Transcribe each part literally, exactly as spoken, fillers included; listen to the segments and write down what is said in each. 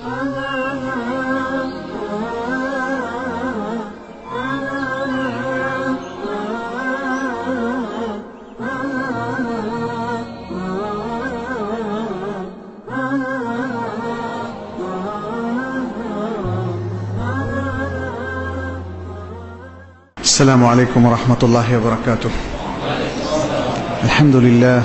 السلام عليكم ورحمة الله وبركاته. الحمد لله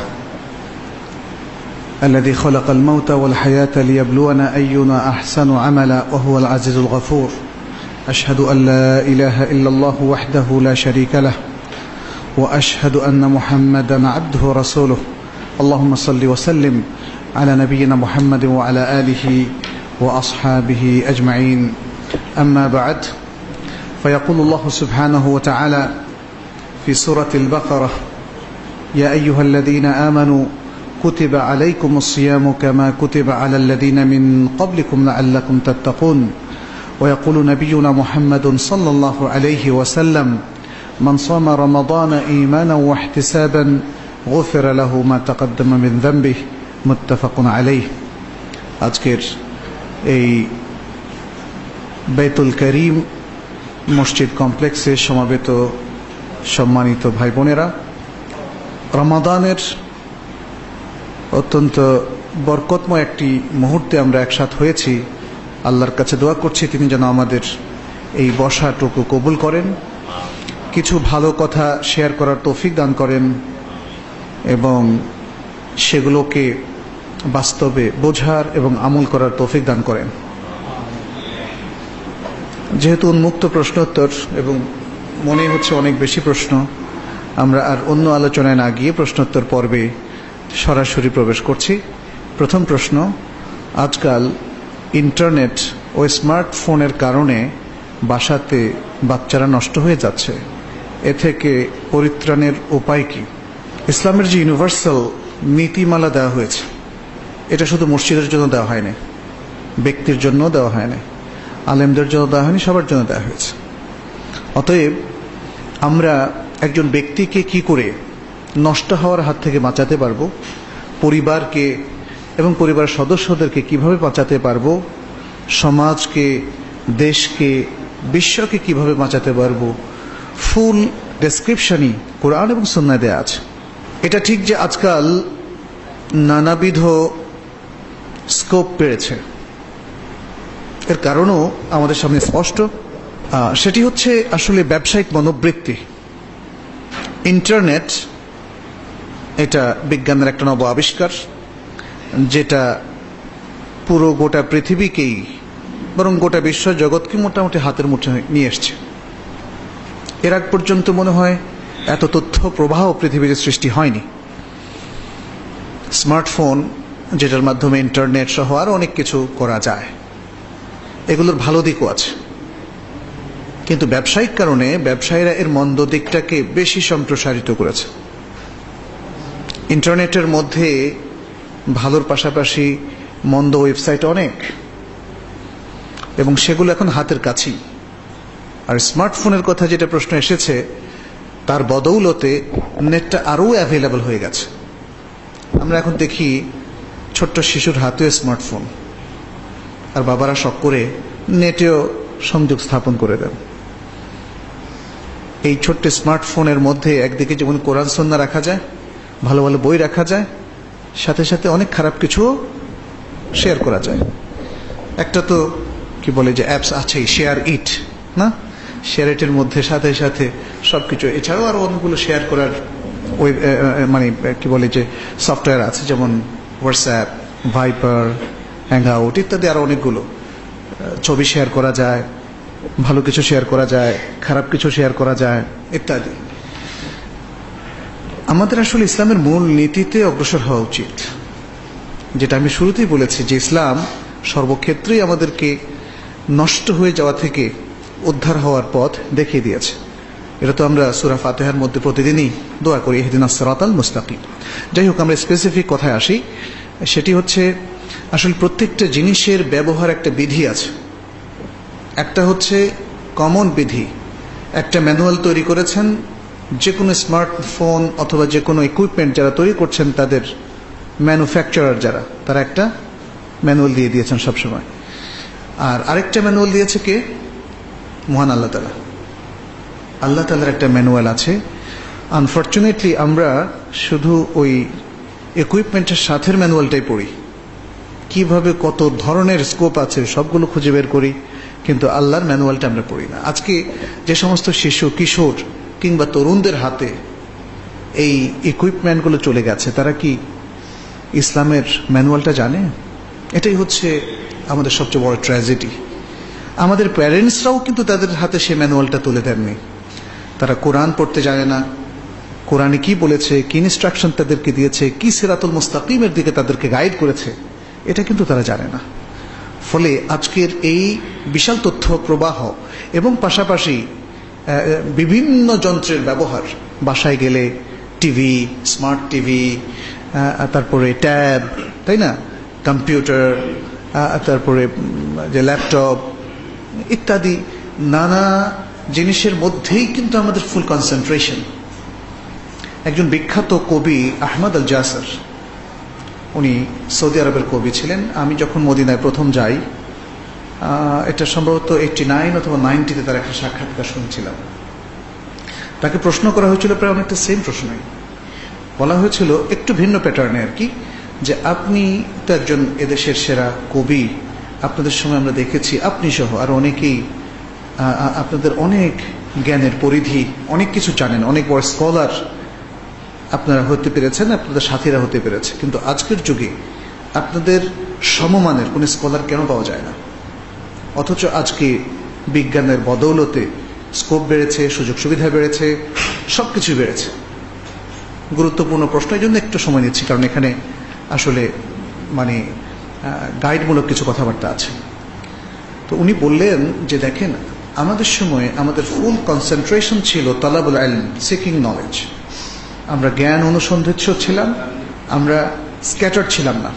الذي خلق الموت والحياة ليبلونا أينا أحسن عملا وهو العزيز الغفور. أشهد أن لا إله إلا الله وحده لا شريك له وأشهد أن محمدا عبده ورسوله. اللهم صل وسلم على نبينا محمد وعلى آله وأصحابه أجمعين. أما بعد، فيقول الله سبحانه وتعالى في سورة البقرة: يا أيها الذين آمنوا كتب عليكم الصيام كما كتب على الذين من قبلكم لعلكم تتقون. ويقول نبينا محمد صلى الله عليه وسلم: من صام رمضان إيمانا واحتسابا غفر له ما تقدم من ذنبه. متفق عليه. আজকের এই বাইতুল করিম মসজিদ কমপ্লেক্সে সমাবেত সম্মানিত ভাই বোনেরা, রমাদানের অত্যন্ত বরকতময় একটি মুহূর্তে আমরা একসাথে হয়েছি। আল্লাহর কাছে দোয়া করছি তিনি যেন আমাদের এই বসাটুকু কবুল করেন, কিছু ভালো কথা শেয়ার করার তৌফিক দান করেন এবং সেগুলোকে বাস্তবে বোঝার এবং আমল করার তৌফিক দান করেন। যেহেতু উন্মুক্ত প্রশ্নোত্তর এবং মনে হচ্ছে অনেক বেশি প্রশ্ন, আমরা আর অন্য আলোচনায় না গিয়ে প্রশ্নোত্তর পর্বে সরাসরি প্রবেশ করছি। প্রথম প্রশ্ন: আজকাল ইন্টারনেট ও স্মার্টফোনের কারণে বাসাতে বাচ্চারা নষ্ট হয়ে যাচ্ছে, এ থেকে পরিত্রাণের উপায় কি? ইসলামের যে ইউনিভার্সাল নীতিমালা দেওয়া হয়েছে, এটা শুধু মসজিদের জন্য দেওয়া হয়নি, ব্যক্তির জন্য দেওয়া হয়নি, আলেমদের জন্য দেওয়া হয়নি, সবার জন্য দেওয়া হয়েছে। অতএব আমরা একজন ব্যক্তিকে কি করে নষ্ট হওয়ার হাত থেকে বাঁচাতে পারবো, পরিবারকে এবং পরিবারের সদস্যদেরকে কিভাবে বাঁচাতে পারবো, সমাজকে, দেশকে, বিশ্বকে কিভাবে বাঁচাতে পারবো, ফুল ডেসক্রিপশনই কোরআন এবং সুন্নাহয় দেয়া আছে। এটা ঠিক যে আজকাল নানাবিধ স্কোপ পেয়েছে, এর কারণও আমাদের সামনে স্পষ্ট। সেটি হচ্ছে আসলে ব্যবসায়িক মনোবৃত্তি। ইন্টারনেট এটা বিজ্ঞানের একটা নব আবিষ্কার, যেটা পুরো গোটা পৃথিবীকেই, বরং গোটা বিশ্ব জগৎকে মোটামুটি হাতের মুঠোয় নিয়ে এসছে। এর আগ পর্যন্ত মনে হয় এত তথ্য প্রবাহ পৃথিবীতে সৃষ্টি হয়নি। স্মার্টফোন, যেটার মাধ্যমে ইন্টারনেট সহ আরো অনেক কিছু করা যায়, এগুলোর ভালো দিকও আছে, কিন্তু ব্যবসায়িক কারণে ব্যবসায়ীরা এর মন্দ দিকটাকে বেশি সম্প্রসারিত করেছে। ইন্টারনেটের মধ্যে ভালোর পাশাপাশি মন্দ ওয়েবসাইট অনেক, এবং সেগুলো এখন হাতের কাছেই। আর স্মার্টফোনের কথা যেটা প্রশ্ন এসেছে, তার বদৌলতে নেটটা আরও অ্যাভেলেবল হয়ে গেছে। আমরা এখন দেখি ছোট্ট শিশুর হাতেও স্মার্টফোন, আর বাবারা শখ করে নেটেও সংযোগ স্থাপন করে দেন। এই ছোট্ট স্মার্টফোনের মধ্যে একদিকে যেমন কোরআন সুন্নাহ রাখা যায়, ভালো ভালো বই রাখা যায়, সাথে সাথে অনেক খারাপ কিছুও শেয়ার করা যায়। একটা তো কি বলে যে অ্যাপস আছে শেয়ার ইট, না? শেয়ার ইটের মধ্যে সাথে সাথে সবকিছু, এছাড়াও আরো অনেকগুলো শেয়ার করার ওই মানে কি বলে যে সফটওয়্যার আছে, যেমন হোয়াটসঅ্যাপ, ভাইপার, হ্যাংআউট ইত্যাদি আরো অনেকগুলো। ছবি শেয়ার করা যায়, ভালো কিছু শেয়ার করা যায়, খারাপ কিছু শেয়ার করা যায় ইত্যাদি। আমাদের আসলে ইসলামের মূল নীতিতে অগ্রসর হওয়া উচিত, যেটা আমি শুরুতেই বলেছি যে ইসলাম সর্বক্ষেত্রেই আমাদেরকে নষ্ট হয়ে যাওয়া থেকে উদ্ধার হওয়ার পথ দেখিয়ে দিয়েছে। এটা তো আমরা সূরা ফাতিহার মধ্যে প্রতিদিনই দোয়া করি, ইহদিনাস সিরাতাল মুস্তাকিম। যাই হোক, আমরা স্পেসিফিক কথায় আসি। সেটি হচ্ছে আসলে প্রত্যেকটা জিনিসের ব্যবহার একটা বিধি আছে। একটা হচ্ছে কমন বিধি, একটা ম্যানুয়াল তৈরি করেছেন যে কোনো স্মার্টফোন অথবা যে কোনো ইকুইপমেন্ট যারা তৈরি করছেন, তাদের ম্যানুফ্যাকচারার যারা, তারা একটা ম্যানুয়াল দিয়ে দিয়েছেন সবসময়। আর আরেকটা ম্যানুয়াল দিয়েছে কে? মহান আল্লাহ তাআলা। আল্লাহ তাআলার একটা ম্যানুয়াল আছে। আনফর্চুনেটলি আমরা শুধু ওই ইকুইপমেন্টের সাথের ম্যানুয়ালটাই পড়ি, কিভাবে কত ধরনের স্কোপ আছে সবগুলো খুঁজে বের করি, কিন্তু আল্লাহর ম্যানুয়ালটা আমরা পড়ি না। আজকে যে সমস্ত শিশু, কিশোর কিংবা তরুণদের হাতে এই ইকুইপমেন্টগুলো চলে গেছে, তারা কি ইসলামের ম্যানুয়ালটা জানে? এটাই হচ্ছে আমাদের সবচেয়ে বড় ট্র্যাজেডি। আমাদের প্যারেন্টসরাও কিন্তু তাদের হাতে সেই ম্যানুয়ালটা তুলে দেননি। তারা কোরআন পড়তে জানে না, কোরআনে কি বলেছে, কি ইনস্ট্রাকশন তাদেরকে দিয়েছে, কি সিরাতুল মুস্তাকিমের দিকে তাদেরকে গাইড করেছে, এটা কিন্তু তারা জানে না। ফলে আজকের এই বিশাল তথ্য প্রবাহ এবং পাশাপাশি বিভিন্ন যন্ত্রের ব্যবহার, বাসায় গেলে টিভি, স্মার্ট টিভি, তারপরে ট্যাব, তাই না, কম্পিউটার, তারপরে যে ল্যাপটপ ইত্যাদি নানা জিনিসের মধ্যেই কিন্তু আমাদের ফুল কনসেন্ট্রেশন। একজন বিখ্যাত কবি আহমদ আল জাসর, উনি সৌদি আরবের কবি ছিলেন। আমি যখন মদিনায় প্রথম যাই, এটা সম্ভবত এইটটি নাইন অথবা নাইনটিতে তার একটা সাক্ষাৎকার শুনছিলাম। তাকে প্রশ্ন করা হয়েছিল প্রায় অনেকটা সেম প্রশ্নই। বলা হয়েছিল একটু ভিন্ন প্যাটার্নে আর কি, যে আপনি তো একজন এদেশের সেরা কবি, আপনাদের সময় আমরা দেখেছি আপনি সহ আর অনেকেই, আপনাদের অনেক জ্ঞানের পরিধি, অনেক কিছু জানেন, অনেক বড় স্কলার আপনারা হতে পেরেছেন, আপনাদের সাথীরা হতে পেরেছে, কিন্তু আজকের যুগে আপনাদের সমমানের কোন স্কলার কেন পাওয়া যায় না? অথচ আজকে বিজ্ঞানের বদৌলতে স্কোপ বেড়েছে, সুযোগ সুবিধা বেড়েছে, সবকিছু বেড়েছে। গুরুত্বপূর্ণ প্রশ্ন, এই জন্য একটু সময় নিচ্ছি, কারণ এখানে আসলে মানে গাইডমূলক কিছু কথাবার্তা আছে। তো উনি বললেন যে দেখেন, আমাদের সময় আমাদের ফুল কনসেন্ট্রেশন ছিল তালাবুল ইলম, সিকিং নলেজ। আমরা জ্ঞান অনুসন্ধিৎস ছিলাম, আমরা স্ক্যাটার ছিলাম না।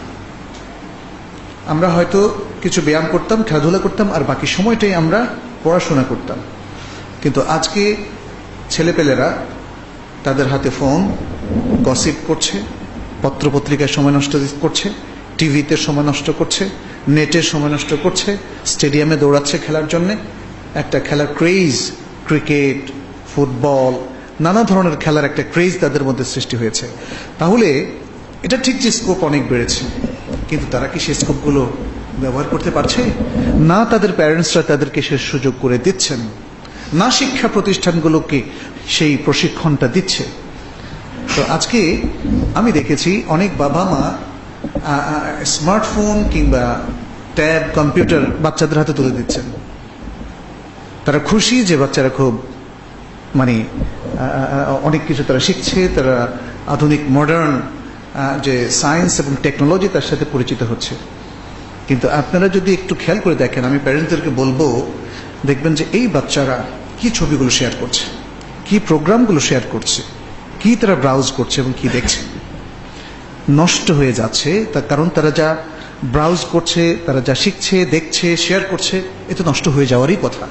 আমরা হয়তো কিছু ব্যায়াম করতাম, খেলাধুলা করতাম, আর বাকি সময়টাই আমরা পড়াশোনা করতাম। কিন্তু আজকে ছেলেপেলেরা তাদের হাতে ফোন, গসিপ করছে, পত্রপত্রিকায় সময় নষ্ট করছে, টিভিতে সময় নষ্ট করছে, নেটে সময় নষ্ট করছে, স্টেডিয়ামে দৌড়াচ্ছে খেলার জন্যে। একটা খেলার ক্রেজ, ক্রিকেট, ফুটবল, নানা ধরনের খেলার একটা ক্রেজ তাদের মধ্যে সৃষ্টি হয়েছে। তাহলে এটা ঠিক যে স্কোপ অনেক বেড়েছে, কিন্তু তারা কি সেই স্কোপগুলো ব্যবহার করতে পারছে না? তাদের প্যারেন্টসরা তাদেরকে সে সুযোগ করে দিচ্ছেন না, শিক্ষা প্রতিষ্ঠানগুলোকে সেই প্রশিক্ষণটা দিচ্ছে। তো আজকে আমি দেখেছি অনেক বাবা মা স্মার্টফোন কিংবা ট্যাব, কম্পিউটার বাচ্চাদের হাতে তুলে দিচ্ছেন। তারা খুশি যে বাচ্চারা খুব মানে অনেক কিছু তারা শিখছে, তারা আধুনিক মডার্ন যে সায়েন্স এবং টেকনোলজি তার সাথে পরিচিত হচ্ছে। কিন্তু আপনারা যদি একটু খেয়াল করে দেখেন, আমি প্যারেন্টসদেরকে বলবো, দেখবেন যে এই বাচ্চারা কি ছবিগুলো শেয়ার করছে, কি প্রোগ্রামগুলো শেয়ার করছে, কি তারা ব্রাউজ করছে এবং কি দেখছে। নষ্ট হয়ে যাচ্ছে তার কারণ তারা যা ব্রাউজ করছে, তারা যা শিখছে, দেখছে, শেয়ার করছে, এ তো নষ্ট হয়ে যাওয়ারই কথা।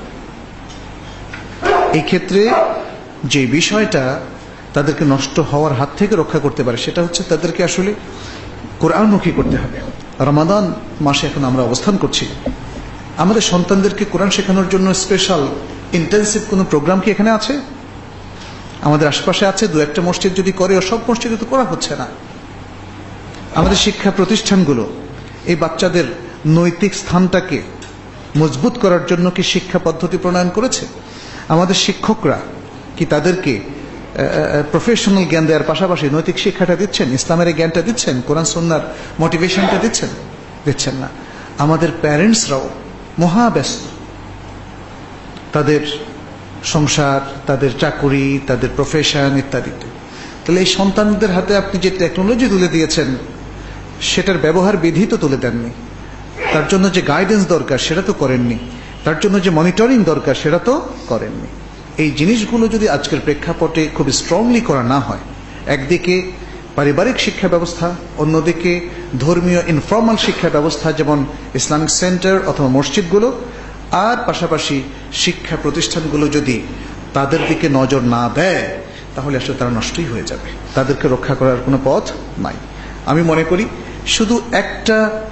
এই ক্ষেত্রে যে বিষয়টা তাদেরকে নষ্ট হওয়ার হাত থেকে রক্ষা করতে পারে, সেটা হচ্ছে তাদেরকে আসলে কোরআনমুখী করতে হবে। রমাদান মাসে এখন আমরা অবস্থান করছি, আমাদের সন্তানদেরকে কোরআন শেখানোর জন্য স্পেশাল ইন্টেন্সিভ কোনো প্রোগ্রাম কি এখানে আছে? আমাদের আশপাশে আছে, দু একটা মসজিদ যদি করে, ও সব মসজিদে তো করা হচ্ছে না। আমাদের শিক্ষা প্রতিষ্ঠানগুলো এই বাচ্চাদের নৈতিক স্থানটাকে মজবুত করার জন্য কি শিক্ষা পদ্ধতি প্রণয়ন করেছে? আমাদের শিক্ষকরা কি তাদেরকে প্রফেশনাল জ্ঞান দেওয়ার পাশাপাশি নৈতিক শিক্ষাটা দিচ্ছেন, ইসলামের জ্ঞানটা দিচ্ছেন, কোরআন সুন্নাহর মোটিভেশনটা দিচ্ছেন? দিচ্ছেন না। আমাদের প্যারেন্টসরাও মহাব্যস্ত তাদের সংসার, তাদের চাকুরি, তাদের প্রফেশন ইত্যাদিতে। তাহলে এই সন্তানদের হাতে আপনি যে টেকনোলজি তুলে দিয়েছেন, সেটার ব্যবহার বিধি তো তুলে দেননি। তার জন্য যে গাইডেন্স দরকার সেটা তো করেননি, তার জন্য যে মনিটরিং দরকার সেটা তো করেননি। এই জিনিসগুলো যদি আজকের প্রেক্ষাপটে খুব স্ট্রংলি করা না হয়, একদিকে পারিবারিক শিক্ষা ব্যবস্থা, অন্যদিকে ধর্মীয় ইনফর্মাল শিক্ষা ব্যবস্থা যেমন ইসলামিক সেন্টার অথবা মসজিদগুলো, আর পাশাপাশি শিক্ষা প্রতিষ্ঠানগুলো যদি তাদের দিকে নজর না দেয়, তাহলে আসলে তারা নষ্টই হয়ে যাবে। তাদেরকে রক্ষা করার কোনো পথ নাই। আমি মনে করি শুধু একটা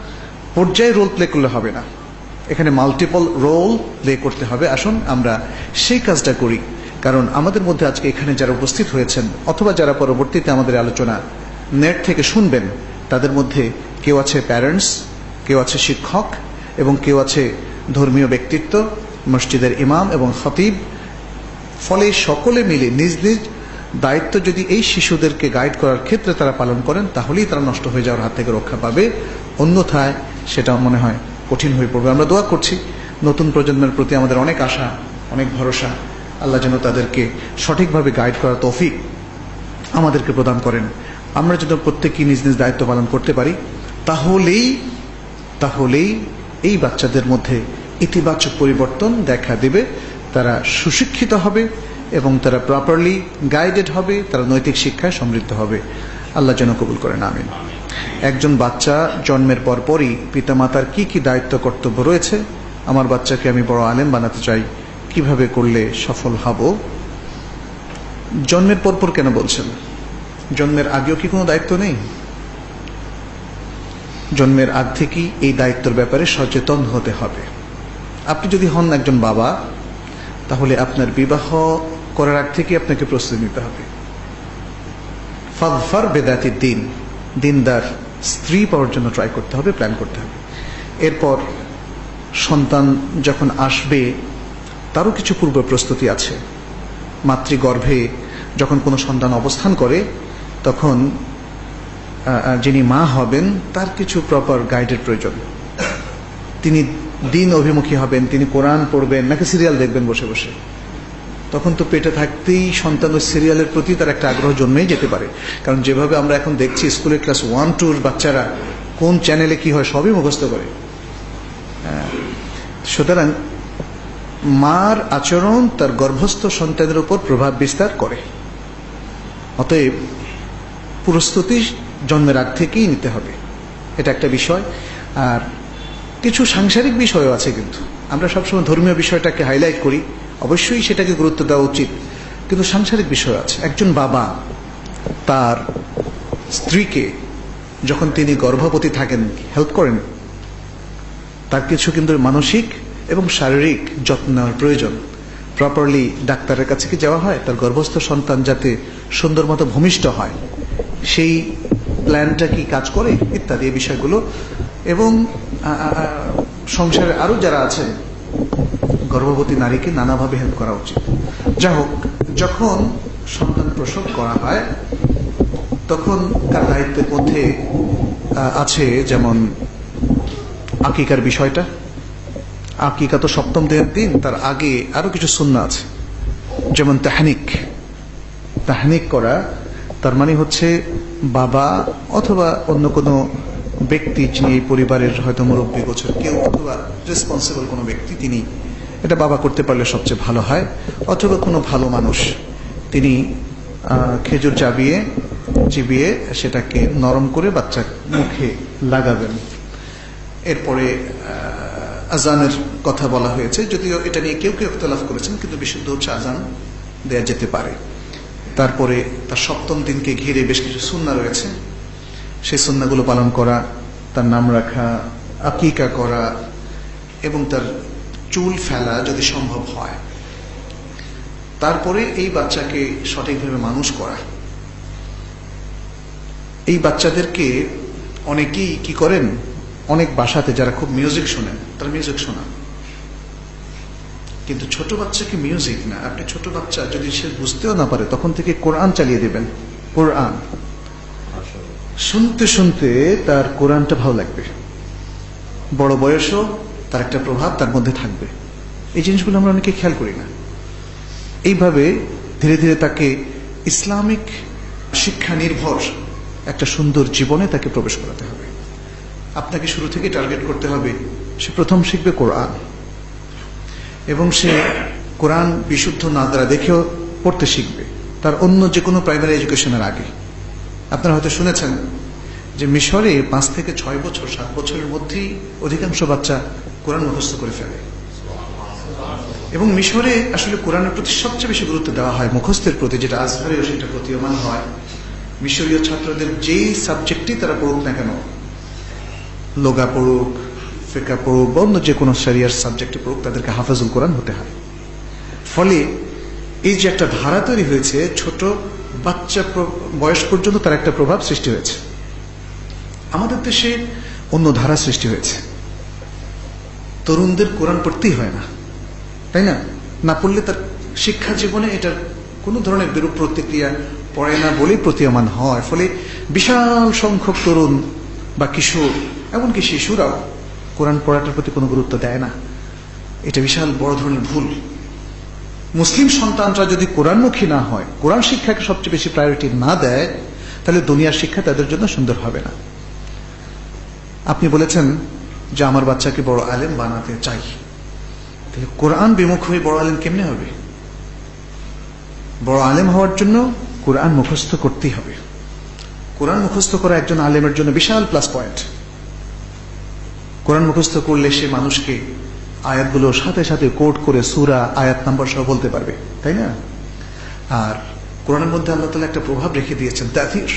পর্যায়ে রোল প্লে করলে হবে না, এখানে মাল্টিপল রোল প্লে করতে হবে। আসুন আমরা সেই কাজটা করি, কারণ আমাদের মধ্যে আজকে এখানে যারা উপস্থিত হয়েছেন অথবা যারা পরবর্তীতে আমাদের আলোচনা নেট থেকে শুনবেন, তাদের মধ্যে কেউ আছে প্যারেন্টস, কেউ আছে শিক্ষক, এবং কেউ আছে ধর্মীয় ব্যক্তিত্ব, মসজিদের ইমাম এবং খতিব। ফলে সকলে মিলে নিজ নিজ দায়িত্ব যদি এই শিশুদেরকে গাইড করার ক্ষেত্রে তারা পালন করেন, তাহলেই তারা নষ্ট হয়ে যাওয়ার হাত থেকে রক্ষা পাবে, অন্যথায় সেটা মনে হয় কঠিন হয়ে পড়বে। আমরা দোয়া করছি নতুন প্রজন্মের প্রতি আমাদের অনেক আশা, অনেক ভরসা, আল্লাহ যেন তাদেরকে সঠিকভাবে গাইড করার তৌফিক আমাদেরকে প্রদান করেন। আমরা যেন প্রত্যেকেই নিজ নিজ দায়িত্ব পালন করতে পারি, তাহলেই তাহলেই এই বাচ্চাদের মধ্যে ইতিবাচক পরিবর্তন দেখা দেবে, তারা সুশিক্ষিত হবে এবং তারা প্রপারলি গাইডেড হবে, তারা নৈতিক শিক্ষায় সমৃদ্ধ হবে। আল্লাহ যেন কবুল করেন, আমিন। একজন বাচ্চা জন্মের পরপরই পিতামাতার কি কি দায়িত্ব কর্তব্য রয়েছে? আমার বাচ্চাকে আমি বড় আলেম বানাতে চাই, কিভাবে করলে সফল হব? জন্মের পরপর কেন বলছেন? জন্মের আগেও কি কোনো দায়িত্ব নেই? জন্মের আগ থেকেই এই দায়িত্বের ব্যাপারে সচেতন হতে হবে। আপনি যদি হন একজন বাবা, তাহলে আপনার বিবাহ করার আগ থেকে আপনাকে প্রস্তুতি নিতে হবে। ফাযফার বিযাতিদ দ্বীন, দিনদার স্ত্রী পাওয়ার জন্য ট্রাই করতে হবে, প্ল্যান করতে হবে। এরপর সন্তান যখন আসবে তারও কিছু পূর্ব প্রস্তুতি আছে। মাতৃগর্ভে যখন কোনো সন্তান অবস্থান করে, তখন যিনি মা হবেন তার কিছু প্রপার গাইডের প্রয়োজন। তিনি দিন অভিমুখী হবেন, তিনি কোরআন পড়বেন নাকি সিরিয়াল দেখবেন বসে বসে? তখন তো পেটে থাকতেই সন্তান ওই সিরিয়ালের প্রতি তার একটা আগ্রহ জন্মেই যেতে পারে। কারণ যেভাবে আমরা এখন দেখছি স্কুলের ক্লাস ওয়ান টুর বাচ্চারা কোন চ্যানেলে কি হয় সবই মুখস্থ করে। সুতরাং মার আচরণ তার গর্ভস্থ সন্তানের উপর প্রভাব বিস্তার করে। অতএব প্রস্তুতি জন্মের আগ থেকেই নিতে হবে, এটা একটা বিষয়। আর কিছু সাংসারিক বিষয়ও আছে, কিন্তু আমরা সবসময় ধর্মীয় বিষয়টাকে হাইলাইট করি, অবশ্যই সেটাকে গুরুত্ব দেওয়া উচিত, কিন্তু সাংসারিক বিষয় আছে। একজন বাবা তার স্ত্রীকে যখন তিনি গর্ভবতী থাকেন হেল্প করেন, তার কিছু কিন্তু মানসিক এবং শারীরিক যত্ন নেওয়ার প্রয়োজন। প্রপারলি ডাক্তারের কাছে কি যাওয়া হয় তার গর্ভস্থ সন্তান যাতে সুন্দর মতো ভূমিষ্ঠ হয়, সেই প্ল্যানটা কি কাজ করে ইত্যাদি এই বিষয়গুলো। এবং সংসারে আরো যারা আছেন গর্ভবতী নারীকে নানাভাবে হেল্প করা উচিত। যা হোক, যখন সন্তান প্রসব করা হয় তখন তার দায়িত্বের মধ্যে আছে যেমন আকিকার বিষয়টা। আকিকা তো সপ্তম দিনের দিন, তার আগে আরো কিছু সুন্নাহ আছে, যেমন তাহনিক। তাহনিক করা তার মানে হচ্ছে বাবা অথবা অন্য কোনো ব্যক্তি যিনি এই পরিবারের হয়তো মুরব্বী গোছের কেউ অথবা রেসপন্সিবল কোনো ব্যক্তি, তিনি এটা বাবা করতে পারলে সবচেয়ে ভালো হয়, অথবা কোনো ভালো মানুষ তিনি খেজুর চাবিয়ে চিবিয়ে সেটাকে নরম করে বাচ্চার মুখে লাগাবেন। এরপরে আজানের কথা বলা হয়েছে, যদিও এটা নিয়ে কেউ কেউ ইখতিলাফ করেছেন, কিন্তু বিশুদ্ধ হচ্ছে আজান দেয়া যেতে পারে। তারপরে তার সপ্তম দিনকে ঘিরে বেশ কিছু সুন্নাহ রয়েছে, সেই সুন্নাহগুলো পালন করা, তার নাম রাখা, আকিকা করা এবং তার চুল ফেলা যদি সম্ভব হয়। তারপরে এই বাচ্চাকে সঠিকভাবে মানুষ করা। এই বাচ্চাদেরকে অনেকেই কি করেন, অনেক বাসাতে যারা খুব মিউজিক শোনেন তারা মিউজিক শোনান, কিন্তু ছোট বাচ্চাকে মিউজিক না, আপনি ছোট বাচ্চা যদি সে বুঝতেও না পারে তখন থেকে কোরআন চালিয়ে দেবেন। কোরআন শুনতে শুনতে তার কোরআনটা ভালো লাগবে, বড় বয়সও তার একটা প্রভাব তার মধ্যে থাকবে। এই জিনিসগুলো আমরা অনেকে খেয়াল করি না। এইভাবে ধীরে ধীরে তাকে ইসলামিক শিক্ষা নির্ভর একটা সুন্দর জীবনে তাকে প্রবেশ করাতে হবে। আপনাকে শুরু থেকে টার্গেট করতে হবে, সে প্রথম শিখবে কোরআন, এবং সে কোরআন বিশুদ্ধ না দ্বারা দেখেও পড়তে শিখবে তার অন্য যে কোনো প্রাইমারি এডুকেশনের আগে। আপনারা হয়তো শুনেছেন যে মিশরে পাঁচ থেকে ছয় বছর সাত বছরের মধ্যেই অধিকাংশ বাচ্চা কোরআন মুখস্থ করে ফেলে, এবং মিশরে আসলে কোরআনের প্রতি সবচেয়ে বেশি গুরুত্ব দেওয়া হয় মুখস্থের প্রতি, যেটা আজহারেও সেটা প্রতীয়মান হয়। মিশরীয় ছাত্রদের যেই সাবজেক্টই তারা পড়ুক না কেন, লোগা পড়ুক, ফিকহ পড়ুক বা অন্য যে কোনো শরিয়ার সাবজেক্টে পড়ুক, তাদেরকে হাফেজুল কোরআন হতে হয়। ফলে এই যে একটা ধারা তৈরি হয়েছে, ছোট বাচ্চা বয়স পর্যন্ত তার একটা প্রভাব সৃষ্টি হয়েছে। আমাদের দেশে অন্য ধারা সৃষ্টি হয়েছে, তরুণদের কোরআন পড়তেই হয় না, তাই না? না পড়লে তার শিক্ষা জীবনে এটার কোন ধরনের বিরূপ প্রতিক্রিয়া পড়ে না বলেই প্রতীয়মান হয়। ফলে বিশাল সংখ্যক তরুণ বা কিশোর, এমনকি শিশুরাও কোরআন পড়াটার প্রতি কোনো গুরুত্ব দেয় না। এটা বিশাল বড় ধরনের ভুল। মুসলিম সন্তানরা যদি কোরআনমুখী না হয়, কোরআন শিক্ষাকে সবচেয়ে বেশি প্রায়োরিটি না দেয়, তাহলে দুনিয়ার শিক্ষা তাদের জন্য সুন্দর হবে না। আপনি বলেছেন যে আমার বাচ্চাকে বড় আলেম বানাতে চাই, তাহলে কোরআন বিমুখ হয়ে বড় আলেম কেমনে হবে? বড় আলেম হওয়ার জন্য কোরআন মুখস্থ করতেই হবে। কোরআন মুখস্থ করা একজন আলেমের জন্য বিশাল প্লাস পয়েন্ট। কোরআন মুখস্থ করলে সে মানুষকে আয়াতগুলো সাথে সাথে কোট করে সূরা আয়াত নাম্বার সহ বলতে পারবে, তাই না? আর কোরআনের মধ্যে আল্লাহ তাআলা একটা প্রভাব রেখে দিয়েছেন, তা'থীর।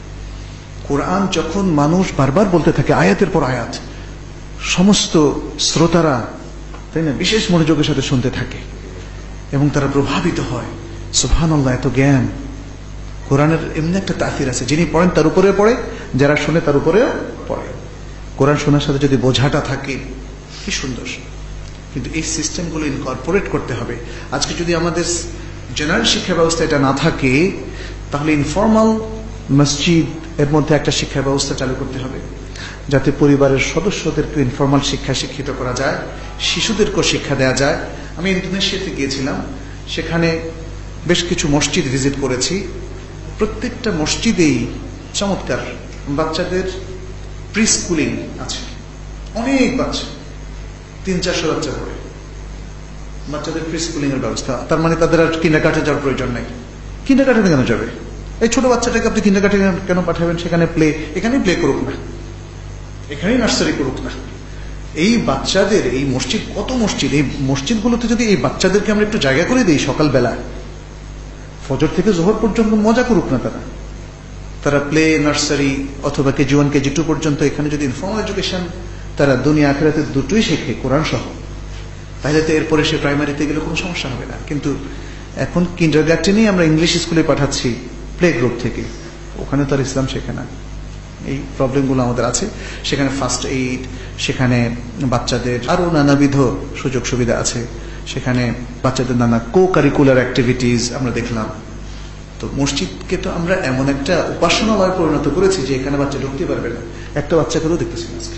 কোরআন যখন মানুষ বারবার বলতে থাকে আয়াতের পর আয়াত, সমস্ত শ্রোতারা, তাই না, বিশেষ মনোযোগের সাথে শুনতে থাকে এবং তারা প্রভাবিত হয়। সুবহানাল্লাহ, এত জ্ঞান! কোরআনের এমনি একটা তা'থীর আছে, যিনি পড়েন তার উপরে পড়ে, যারা শুনে তার উপরেও পড়ে। কোরআন শোনার সাথে যদি বোঝাটা থাকে, কি সুন্দর! কিন্তু এই সিস্টেমগুলো ইনকর্পোরেট করতে হবে। আজকে যদি আমাদের জেনারেল শিক্ষা ব্যবস্থা এটা না থাকে, তাহলে ইনফর্মাল মসজিদ এর মধ্যে একটা শিক্ষা ব্যবস্থা চালু করতে হবে, যাতে পরিবারের সদস্যদেরকে ইনফর্মাল শিক্ষা শিক্ষিত করা যায়, শিশুদেরকেও শিক্ষা দেওয়া যায়। আমি ইন্দোনেশিয়াতে গিয়েছিলাম, সেখানে বেশ কিছু মসজিদ ভিজিট করেছি। প্রত্যেকটা মসজিদেই চমৎকার বাচ্চাদের প্রি স্কুলিং আছে, অনেক বাচ্চা, তিন চারশো বাচ্চা পড়ে, বাচ্চাদের প্রি স্কুলিং এর ব্যবস্থা। তার মানে তাদের আর কিন্ডারগার্টেনে যাওয়ার প্রয়োজন নেই। কিন্ডারগার্টেনে কেন যাবে? এই ছোট বাচ্চাটাকে আপনি কিন্ডারগার্টেনে কেন পাঠাবেন? সেখানে প্লে, এখানেই প্লে করুক না, এখানেই নার্সারি করুক না। এই বাচ্চাদের, এই মসজিদ, কত মসজিদ, এই মসজিদগুলোতে যদি এই বাচ্চাদেরকে আমরা একটু জায়গা করে দিই, সকালবেলা ফজর থেকে জোহর পর্যন্ত মজা করুক না তারা। তারা প্লে, নার্সারি অথবা কেজি ওয়ান কেজি টু পর্যন্ত এখানে যদি ইনফর্মাল এডুকেশন, তারা দুনিয়া আখিরাতে দুটোই শেখে কোরআন সহ, তাহলে তো এরপরে সে প্রাইমারিতে গেলে কোনো সমস্যা হবে না। কিন্তু এখন কিন্ডারগার্টেনেই আমরা ইংলিশ স্কুলে পাঠাচ্ছি প্লে গ্রুপ থেকে, ওখানে তার ইসলাম শেখে না। এই প্রবলেমগুলো আমাদের আছে। সেখানে ফার্স্ট এইড, সেখানে বাচ্চাদের আরো নানাবিধ সুযোগ সুবিধা আছে, সেখানে বাচ্চাদের নানা কো কারিকুলার অ্যাক্টিভিটিস আমরা দেখলাম। তো মসজিদকে তো আমরা এমন একটা উপাসনালয় পরিণত করেছি যে এখানে বাচ্চা ঢুকতে পারবে না, একটা বাচ্চাকেও দেখতেছি আজকে।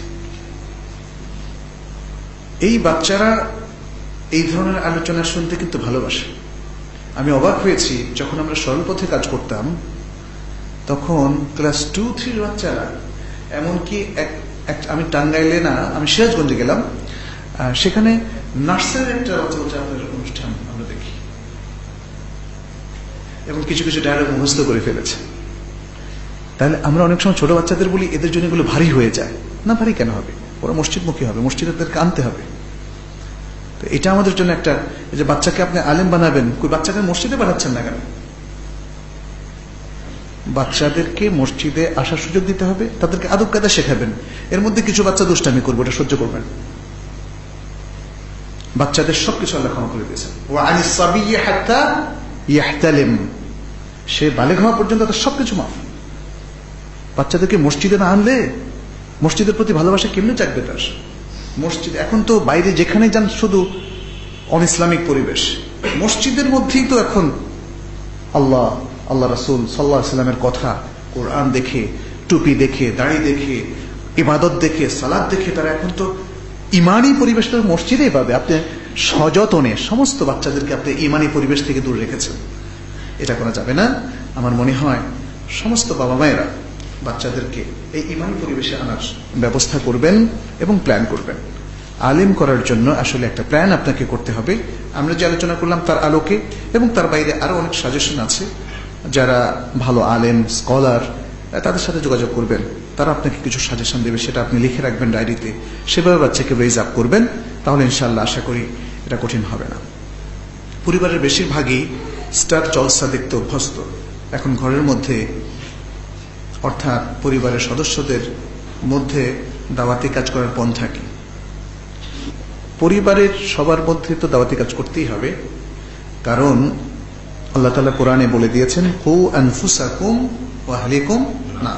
এই বাচ্চারা এই ধরনের আলোচনা শুনতে কিন্তু ভালোবাসে। আমি অবাক হয়েছি, যখন আমরা সরল পথে কাজ করতাম, তখন ক্লাস টু থ্রির বাচ্চারা, এমনকি আমি টাঙ্গাইলে না, আমি সিরাজগঞ্জে গেলাম, সেখানে নার্সারির একটা রচনাচারের অনুষ্ঠান আমরা দেখি, এবং কিছু কিছু ডায়লগ মুখস্থ করে ফেলেছে। তাহলে আমরা অনেক সময় ছোট বাচ্চাদের বলি এদের জন্য এগুলো ভারী হয়ে যায়। না, ভারী কেন হবে? ওরা মসজিদমুখী হবে, মসজিদেরকে আনতে হবে। তো এটা আমাদের জন্য একটা, যে বাচ্চাকে আপনি আলেম বানাবেন, কই বাচ্চাকে মসজিদে পাঠাচ্ছেন না কেন? বাচ্চাদেরকে মসজিদে আসার সুযোগ দিতে হবে, তাদেরকে আদব কায়দা শেখাবেন। এর মধ্যে কিছু বাচ্চা দুষ্টামি করবে, এটা সহ্য করবেন। বাচ্চাদের সবকিছু আল্লাহ ক্ষমা করে দিয়েছেন। ওয়া আনিস সাবিয়্যি হাত্তা ইয়াহতালিম, সে বালেগ হওয়া পর্যন্ত তার সবকিছু মাফ। বাচ্চাদেরকে মসজিদে না আনলে মসজিদের প্রতি ভালোবাসা কেমনে জাগবে তার? মসজিদ, এখন তো বাইরে যেখানে যান শুধু অন ইসলামিক পরিবেশ। মসজিদের মধ্যেই তো এখন আল্লাহ, আল্লাহ রাসূল সাল্লাল্লাহু আলাইহি ওয়াসাল্লামের কথা, কোরআন দেখে, টুপি দেখে, দাড়ি দেখে, ইবাদত দেখে, সালাত দেখে তারা এখন তো ইমানি পরিবেশটা মসজিদেই পাবে। আপনি সযতনে সমস্ত বাচ্চাদেরকে আপনি ইমানি পরিবেশ থেকে দূর রেখেছেন, এটা করা যাবে না। আমার মনে হয় সমস্ত বাবা মায়েরা বাচ্চাদেরকে এই ইমানি পরিবেশে আনার ব্যবস্থা করবেন এবং প্ল্যান করবেন। আলেম করার জন্য আসলে একটা প্ল্যান আপনাকে করতে হবে। আমরা যে আলোচনা করলাম তার আলোকে, এবং তার বাইরে আরো অনেক সাজেশন আছে। যারা ভালো আলেম, স্কলার, তাদের সাথে যোগাযোগ করবেন, তারা আপনাকে কিছু সাজেশন দেবে, সেটা আপনি লিখে রাখবেন ডায়েরিতে, সেভাবে বাচ্চাকে রেজ আপ করবেন। তাহলে ইনশাআল্লাহ আশা করি এটা কঠিন হবে না। পরিবারের বেশিরভাগই স্টার জলসা দেখতে অভ্যস্ত। এখন ঘরের মধ্যে, অর্থাৎ পরিবারের সদস্যদের মধ্যে দাওয়াতি কাজ করার পন্থা কি? পরিবারের সবার মধ্যে তো দাওয়াতি কাজ করতেই হবে, কারণ আল্লাহ তাআলা কোরআনে বলে দিয়েছেন, কু আনফুসাকুম ওয়া আহলিকুম নার।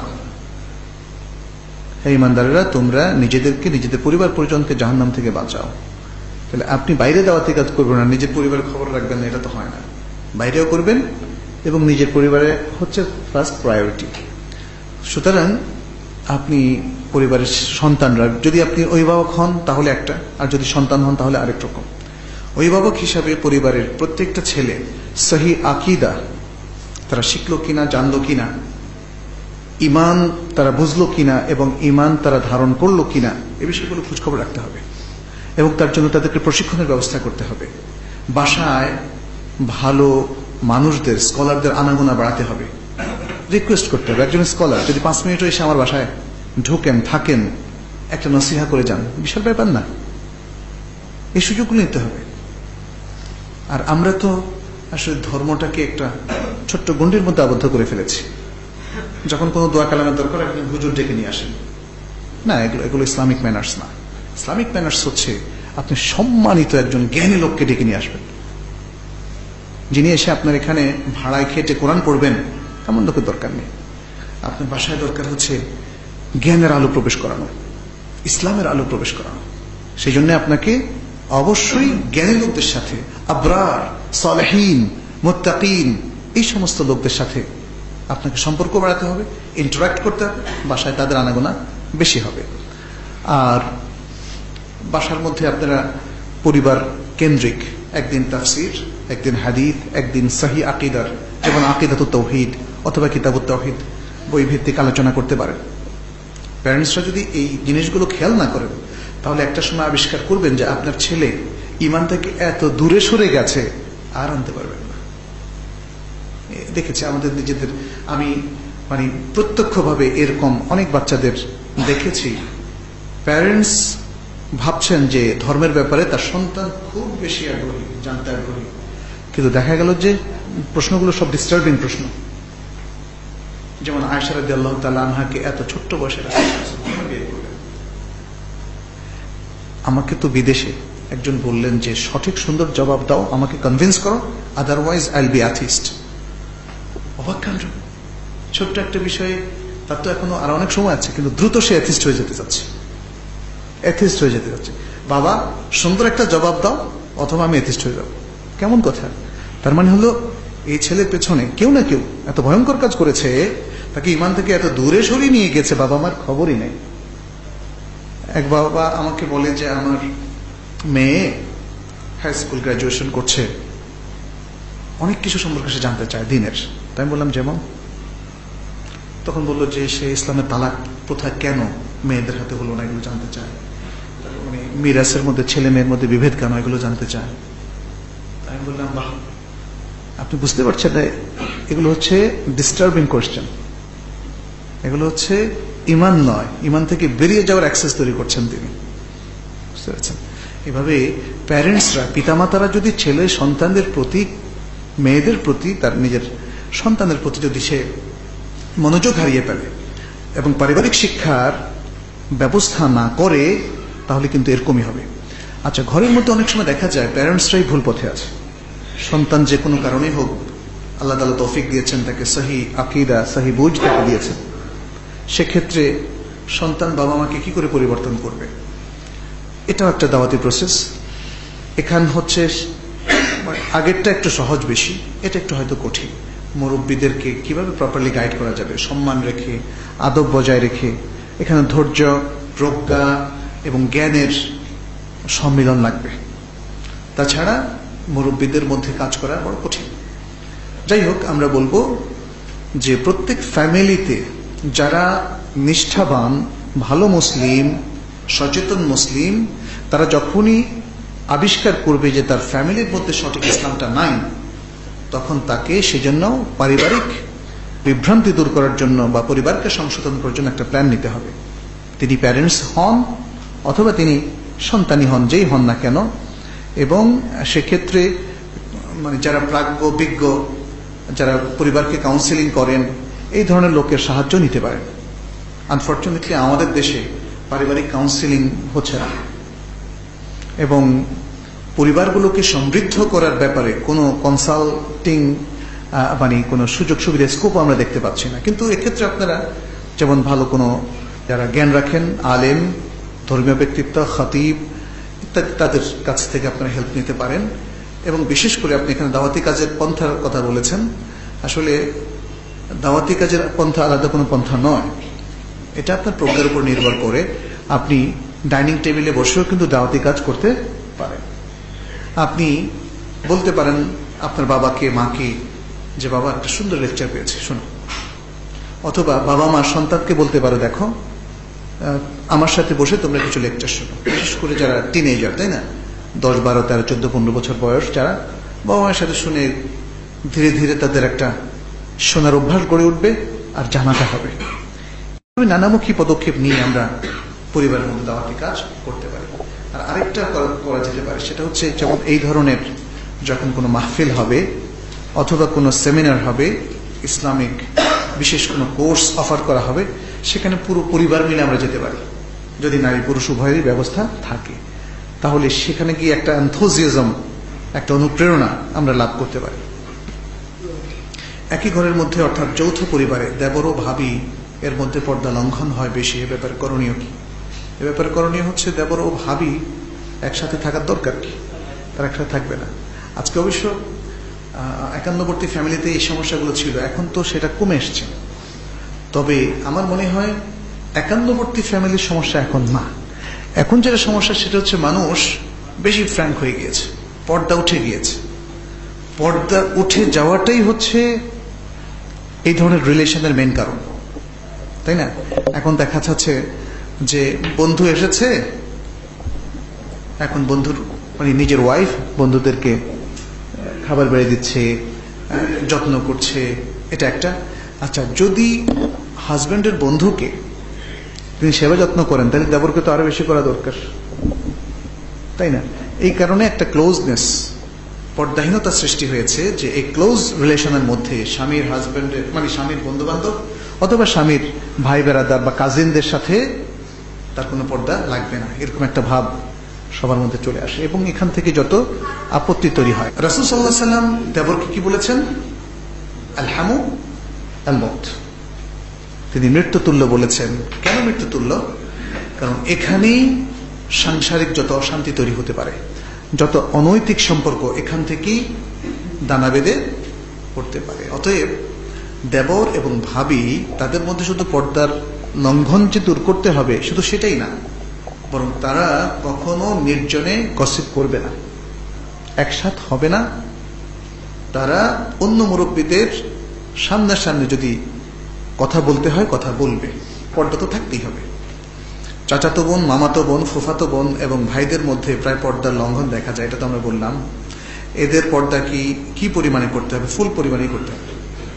হে ঈমানদারেরা, তোমরা নিজেদেরকে, নিজেদের পরিবার পরিজনকে জাহান্নাম থেকে বাঁচাও। তাহলে আপনি বাইরে দাওয়াতি কাজ করবেন না, নিজের পরিবারের খবর রাখবেন না, এটা তো হয় না। বাইরেও করবেন এবং নিজের পরিবারে হচ্ছে ফার্স্ট প্রায়োরিটি। সুতরাং আপনি পরিবারের সন্তানরা, যদি আপনি অভিভাবক হন তাহলে একটা, আর যদি সন্তান হন তাহলে আরেক রকম। অভিভাবক হিসাবে পরিবারের প্রত্যেকটা ছেলে সহি আকীদা তারা শিখলো কিনা, জানলো কিনা, ঈমান তারা বুঝলো কিনা এবং ঈমান তারা ধারণ করলো কিনা, এ বিষয়গুলো খোঁজখবর রাখতে হবে এবং তার জন্য তাদেরকে প্রশিক্ষণের ব্যবস্থা করতে হবে। বাসায় ভালো মানুষদের, স্কলারদের আনাগোনা বাড়াতে হবে, রিকোয়েস্ট করতে হবে। একজন স্কলার যদি পাঁচ মিনিটও এসে আমার বাসায় ঢোকেন, থাকেন, একটা নসিহা করে যান, বিশাল ব্যাপার না? এই সুযোগগুলো নিতে হবে। আর আমরা তো আসলে ধর্মটাকে একটা ছোট্ট গণ্ডির মধ্যে আবদ্ধ করে ফেলেছি। যখন কোনো দোয়া কালামের দরকার, আপনি হুজুর ডেকে নিয়ে আসেন। না, এগুলো এগুলো ইসলামিক ম্যানার্স না। ইসলামিক ম্যানার্স হচ্ছে আপনি সম্মানিত একজন জ্ঞানী লোককে ডেকে নিয়ে আসবেন, যিনি এসে আপনার এখানে ভাড়ায় খেটে কোরআন পড়বেন, এমন লোকের দরকার নেই। আপনার বাসায় দরকার হচ্ছে জ্ঞানের আলো প্রবেশ করানো, ইসলামের আলো প্রবেশ করানো। সেই জন্য আপনাকে অবশ্যই জ্ঞানী লোকদের সাথে, আবরার, সালেহীন, মুত্তাকিন, এই সমস্ত লোকদের সাথে আপনাকে সম্পর্ক বাড়াতে হবে, ইন্টারাক্ট করতে হবে, বাসায় তাদের আনাগোনা বেশি হবে। আর বাসার মধ্যে আপনারা পরিবার কেন্দ্রিক একদিন তাফসির, একদিন হাদিস, একদিন সহি আকীদার, যেমন আকীদাতুত তাওহীদ অথবা কিতাবুত তাওহীদ বই ভিত্তিক আলোচনা করতে পারেন। প্যারেন্টসরা যদি এই জিনিসগুলো খেয়াল না করেন, তাহলে একটা সময় আবিষ্কার করবেন যে আপনার ছেলে ঈমান থেকে এত দূরে সরে গেছে, আর আনতে পারবেন না। দেখেছি আমাদের নিজেদের, আমি মানে প্রত্যক্ষভাবে এরকম অনেক বাচ্চাদের দেখেছি। প্যারেন্টস ভাবছেন যে ধর্মের ব্যাপারে তার সন্তান খুব বেশি আগ্রহী, জানতে আগ্রহী, কিন্তু দেখা গেল যে প্রশ্নগুলো সব ডিস্টার্বিং প্রশ্ন। যেমন আয়েশা রাদিয়াল্লাহু তাআলা আনহাকে এত ছোট্ট বয়সে বিয়ে করলেন। আমাকে তো বিদেশে একজন বললেন যে সঠিক সুন্দর জবাব দাও, আমাকে কনভিন্স করো, otherwise I will be atheist. অবাক কাণ্ড। ছোট্ট একটা বিষয়ে তার তো এখনো আর অনেক সময় আছে, কিন্তু দ্রুত সে অ্যাথিস্ট হয়ে যেতে চাচ্ছে, অ্যাথিস্ট হয়ে যেতে চাচ্ছে। বাবা সুন্দর একটা জবাব দাও, অথবা আমি অ্যাথিস্ট হয়ে যাব। কেমন কথা? তার মানে হলো এই ছেলের পেছনে কেউ না কেউ এত ভয়ঙ্কর কাজ করেছে, তাকে ঈমান থেকে এত দূরে সরিয়ে নিয়ে গেছে, বাবা আমার খবরই নেই। এক বাবা আমাকে বলে যে আমার মেয়ে হাই স্কুল গ্রাজুয়েশন করছে, অনেক কিছু সম্পর্কে সে জানতে চায় দিনের। তাই আমি বললাম যেমন? তখন বললো যে সে ইসলামের তালাক প্রথা কেন মেয়েদের হাতে হলো না, এগুলো জানতে চায়। মানে মিরাসের মধ্যে ছেলে মেয়ের মধ্যে বিভেদ কেন, এগুলো জানতে চায়। আমি বললাম বাহ, আপনি বুঝতে পারছেন এগুলো হচ্ছে ডিস্টার্বিং কোয়েশ্চেন, এগুলো হচ্ছে ইমান নয়, ইমান থেকে বেরিয়ে যাওয়ার অ্যাক্সেস তৈরি করছেন তিনি। বুঝতে পারছেন? এভাবে প্যারেন্টসরা, পিতামাতারা যদি ছেলে সন্তানদের প্রতি, মেয়েদের প্রতি, তার নিজের সন্তানের প্রতি যদি সে মনোযোগ হারিয়ে ফেলে এবং পারিবারিক শিক্ষার ব্যবস্থা না করে, তাহলে কিন্তু এরকমই হবে। আচ্ছা, ঘরের মধ্যে অনেক সময় দেখা যায় প্যারেন্টসরাই ভুল পথে আছে। সন্তান যে কোনো কারণেই হোক, আল্লাহ তাআলা তৌফিক দিয়েছেন, তাকে সহি আকীদা, সহি বুঝ তাকে দিয়েছেন, সেক্ষেত্রে সন্তান বাবা মাকে কি করে পরিবর্তন করবে? এটাও একটা দাওয়াতি প্রসেস। এখান হচ্ছে আগেরটা একটু সহজ বেশি, এটা একটু হয়তো কঠিন। মুরব্বীদেরকে কিভাবে প্রপারলি গাইড করা যাবে, সম্মান রেখে, আদব বজায় রেখে। এখানে ধৈর্য, প্রজ্ঞা এবং জ্ঞানের সম্মিলন লাগবে, তাছাড়া মুরব্বীদের মধ্যে কাজ করা বড় কঠিন। যাই হোক, আমরা বলবো যে প্রত্যেক ফ্যামিলিতে যারা নিষ্ঠাবান, ভালো মুসলিম, সচেতন মুসলিম, তারা যখনই আবিষ্কার করবে যে তার ফ্যামিলির মধ্যে সঠিক ইসলামটা নাই, তখন তাকে সেজন্য পারিবারিক বিভ্রান্তি দূর করার জন্য বা পরিবারকে সংশোধন করার জন্য একটা প্ল্যান নিতে হবে। তিনি প্যারেন্টস হন অথবা তিনি সন্তানই হন, যেই হন না কেন। এবং সেক্ষেত্রে মানে যারা প্রাজ্ঞ, বিজ্ঞ, যারা পরিবারকে কাউন্সিলিং করেন, এই ধরনের লোকের সাহায্য নিতে পারেন। আনফর্চুনেটলি আমাদের দেশে পারিবারিক কাউন্সিলিং হচ্ছে না, এবং পরিবারগুলোকে সমৃদ্ধ করার ব্যাপারে কোনো কনসাল্টিং মানে কোনো সুযোগ সুবিধা স্কোপ আমরা দেখতে পাচ্ছি না। কিন্তু এক্ষেত্রে আপনারা যেমন ভালো কোনো যারা জ্ঞান রাখেন, আলেম, ধর্মীয় ব্যক্তিত্ব, খতিব ইত্যাদি, তাদের কাছ থেকে আপনারা হেল্প নিতে পারেন। এবং বিশেষ করে আপনি এখানে দাওয়াতি কাজের পন্থার কথা বলেছেন, আসলে দাওয়াতি কাজের পন্থা আলাদা কোনো পন্থা নয়, এটা আপনার প্রজ্ঞার উপর নির্ভর করে। আপনি ডাইনিং টেবিলে বসেও কিন্তু দাওয়াতি কাজ করতে পারেন। আপনি বলতে পারেন আপনার বাবাকে, মাকে, যে বাবা একটা সুন্দর লেকচার পেয়েছে শোনো, অথবা বাবা মা সন্তানকে বলতে পারো দেখো আমার সাথে বসে তোমরা কিছু লেকচার শোনো। বিশেষ করে যারা টিনেজার, তাই না, দশ বারো তেরো চোদ্দ পনেরো বছর বয়স, যারা বাবা মায়ের সাথে শুনে ধীরে ধীরে তাদের একটা শোনার অভ্যাস গড়ে উঠবে আর জানাতে হবে। নানামুখী পদক্ষেপ নিয়ে আমরা পরিবারের মধ্যে দাওয়াতি কাজ করতে পারি। আর আরেকটা করা যেতে পারে, সেটা হচ্ছে যেমন এই ধরনের যখন কোনো মাহফিল হবে অথবা কোনো সেমিনার হবে, ইসলামিক বিশেষ কোনো কোর্স অফার করা হবে, সেখানে পুরো পরিবার মিলে আমরা যেতে পারি, যদি নারী পুরুষ উভয়েরই ব্যবস্থা থাকে। তাহলে সেখানে গিয়ে একটা এনথুজিয়াজম, একটা অনুপ্রেরণা আমরা লাভ করতে পারি। একই ঘরের মধ্যে অর্থাৎ যৌথ পরিবারে দেবর ও ভাবি এর মধ্যে পর্দা লঙ্ঘন হয় বেশি, এ ব্যাপারে করণীয় কি? এ ব্যাপারে করণীয় হচ্ছে দেবর ও ভাবি একসাথে থাকার দরকার কি? তারা একসাথে থাকবে না। আজকে অবশ্য একান্নবর্তী ফ্যামিলিতে এই সমস্যাগুলো ছিল, এখন তো সেটা কমে এসছে। তবে আমার মনে হয় একান্নবর্তী ফ্যামিলির সমস্যা এখন না, এখন যেটা সমস্যা সেটা হচ্ছে মানুষ বেশি ফ্র্যাঙ্ক হয়ে গিয়েছে, পর্দা উঠে গিয়েছে। পর্দা উঠে যাওয়াটাই হচ্ছে এই ধরনের রিলেশনের মেন কারণ, তাই না? এখন দেখা যাচ্ছে যে বন্ধু এসেছে, এখন বন্ধুর মানে নিজের ওয়াইফ বন্ধুদেরকে খাবার বেড়ে দিচ্ছে, যত্ন করছে, এটা একটা। আচ্ছা, যদি হাজব্যান্ডের বন্ধুকে তিনি সেবা যত্ন করেন, তাহলে দেবরকে তো আরো বেশি করা দরকার, তাই না? এই কারণে একটা ক্লোজনেস, পর্দাহীনতা সৃষ্টি হয়েছে, যে এই ক্লোজ রিলেশনের মধ্যে স্বামীর হাজব্যান্ডের মানে স্বামীর বন্ধু বান্ধব অথবা স্বামীর ভাই বেড়াদার বা কাজিনদের সাথে তার কোনো পর্দা লাগবে না, এরকম একটা ভাব সবার মধ্যে চলে আসে, এবং এখান থেকে যত আপত্তি তৈরি হয়। রাসূল সাল্লাল্লাহু আলাইহি ওয়াসাল্লাম দেবরকে কি বলেছেন? আলহামু আল মউত, তিনি মৃত্যুতুল্য বলেছেন। কেন মৃত্যুতুল্য? কারণ এখানেই সাংসারিক যত অশান্তি তৈরি হতে পারে, যত অনৈতিক সম্পর্ক এখান থেকেই দানা বেঁধে পড়তে পারে। অতএব দেবর এবং ভাবি তাদের মধ্যে শুধু পর্দার লঙ্ঘন যে দূর করতে হবে শুধু সেটাই না, বরং তারা কখনো নির্জনে গসিপ করবে না, একসাথ হবে না। তারা অন্য মুরব্বীদের সামনাসামনি যদি কথা বলতে হয় কথা বলবে, পর্দা তো থাকতেই হবে। চাচাতো বোন, মামাতো বোন, ফুফাতো বোন এবং ভাইদের মধ্যে প্রায় পর্দার লঙ্ঘন দেখা যায়, এটা তো আমরা বললাম। এদের পর্দা কি কি পরিমাণে করতে হবে? ফুল পরিমাণে করতে হবে।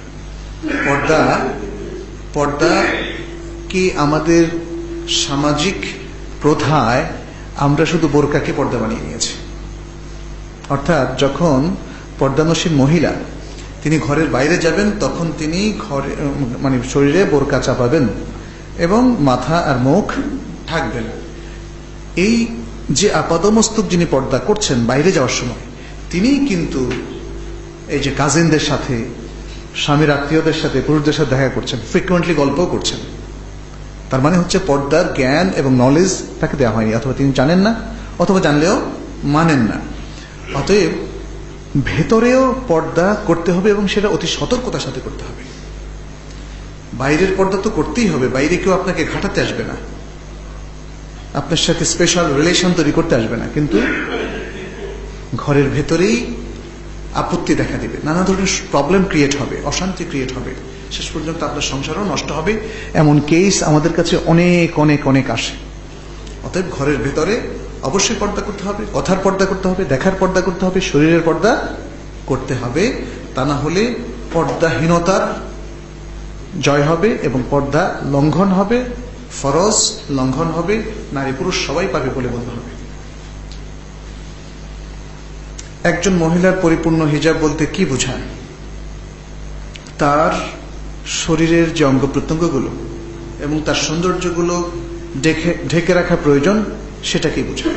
পর্দা পর্দা কি আমাদের সামাজিক প্রথায় আমরা শুধু বোরকাকে পর্দা বানিয়ে নিয়েছি, অর্থাৎ যখন পর্দানসীন মহিলা তিনি ঘরের বাইরে যাবেন তখন তিনি ঘরে মানে শরীরে বোরকা চাপাবেন এবং মাথা আর মুখ ঢাকবেন। এই যে আপাদমস্তক যিনি পর্দা করছেন বাইরে যাওয়ার সময়, তিনি কিন্তু এই যে কাজিনদের সাথে, স্বামীর আত্মীয়দের সাথে, পুরুষদের সাথে দেখা করছেন, ফ্রিকুয়েন্টলি গল্পও করছেন। তার মানে হচ্ছে পর্দার জ্ঞান এবং নলেজ তাকে দেওয়া হয়নি, অথবা তিনি জানেন না, অথবা জানলেও মানেন না। অতএব ভেতরেও পর্দা করতে হবে এবং সেটা অতি সতর্কতার সাথে করতে হবে। বাইরের পর্দা তো করতেই হবে, বাইরে কেউ আপনাকে ঘাটাতে আসবে না, আপনার সাথে স্পেশাল রিলেশন তৈরি করতে আসবে না, কিন্তু ঘরের ভেতরেই আপত্তি দেখা দিবে, নানা ধরনের প্রবলেম ক্রিয়েট হবে, অশান্তি ক্রিয়েট হবে, শেষ পর্যন্ত আপনার সংসারও নষ্ট হবে। এমন কেস আমাদের কাছে অনেক অনেক অনেক আসে। অতএব ঘরের ভেতরে অবশ্যই পর্দা করতে হবে, কথার পর্দা করতে হবে, দেখার পর্দা করতে হবে, শরীরের পর্দা করতে হবে। তা না হলে পর্দাহীনতার জয় হবে এবং পর্দা লঙ্ঘন হবে, ফরজ লঙ্ঘন হবে, নারী পুরুষ সবাই পাবে বলে বলতে হবে। একজন মহিলার পরিপূর্ণ হিজাব বলতে কি বোঝায়? তার শরীরের যে অঙ্গ প্রত্যঙ্গগুলো এবং তার সৌন্দর্যগুলো ঢেকে ঢেকে রাখা প্রয়োজন সেটাকেই বোঝায়।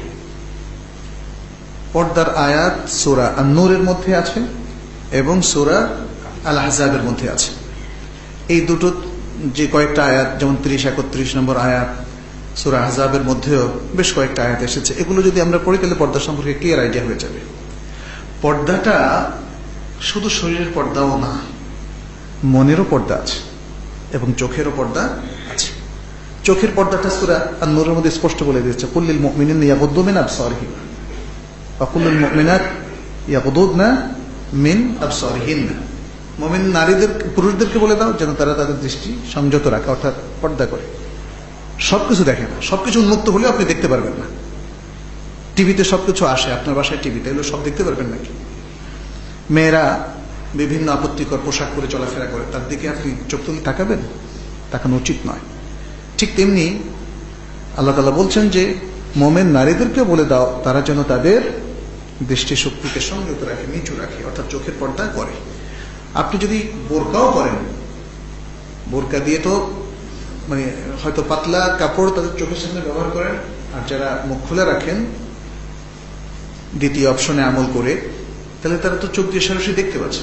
পর্দার আয়াত সূরা আন-নূরের মধ্যে আছে এবং সূরা আল আহজাবের মধ্যে আছে। এই দুটো যে কয়েকটা আয়াত, যেমন ত্রিশ একত্রিশ নম্বর আয়াত, সূরা আহজাবের মধ্যেও বেশ কয়েকটা আয়াত এসেছে। এগুলো যদি আমরা পড়ি তাহলে পর্দা সম্পর্কে ক্লিয়ার আইডিয়া হয়ে যাবে। পর্দাটা শুধু শরীরের পর্দাও না, মনেরও পর্দা আছে এবং চোখেরও পর্দা আছে। চোখের পর্দাটা সূরা আন-নূরের মধ্যে স্পষ্ট বলে দিয়েছে, কুল্লিল মুমিনিনা ইয়াগুদ্দু মিন আবসারিহিম ওয়া কুল্লিল মুমিনাত ইয়াগুদ্দুনা মিন আবসারিহিন্না। মুমিন নারীদের, পুরুষদেরকে বলে দাও যেন তারা তাদের দৃষ্টি সংযত রাখে, অর্থাৎ পর্দা করে। সবকিছু দেখে না, সবকিছু উন্মুক্ত হলে আপনি দেখতে পারবেন না। টিভিতে সবকিছু আসে, আপনার বাসায় টিভিতে এগুলো সব দেখতে পারবেন নাকি? মেয়েরা বিভিন্ন আপত্তিকর পোশাক পরে চলাফেরা করে, তার দিকে আপনি চোখ তুলে তাকাবেন? তাকানো উচিত নয়। ঠিক তেমনি আল্লাহ তাআলা বলছেন যে মুমিন নারীদেরকে বলে দাও তারা যেন তাদের দৃষ্টি শক্তিকে সংযত রাখে, নিচু রাখে, অর্থাৎ চোখের পর্দা করে। আপনি যদি বোরকাও করেন, বোরকা দিয়ে তো মানে হয়তো পাতলা কাপড় তাদের চোখের সামনে ব্যবহার করেন, আর যারা মুখ খুলে রাখেন দ্বিতীয় অপশনে আমল করে, তাহলে তারা তো চোখ দিয়ে সরাসরি দেখতে পাচ্ছে।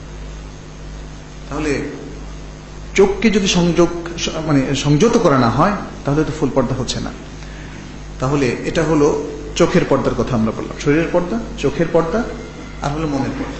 তাহলে চোখকে যদি সংযোগ মানে সংযত করা না হয় তাহলে তো ফুল পর্দা হচ্ছে না। তাহলে এটা হলো চোখের পর্দার কথা আমরা বললাম, শরীরের পর্দা, চোখের পর্দা, আর হলো মনের পর্দা।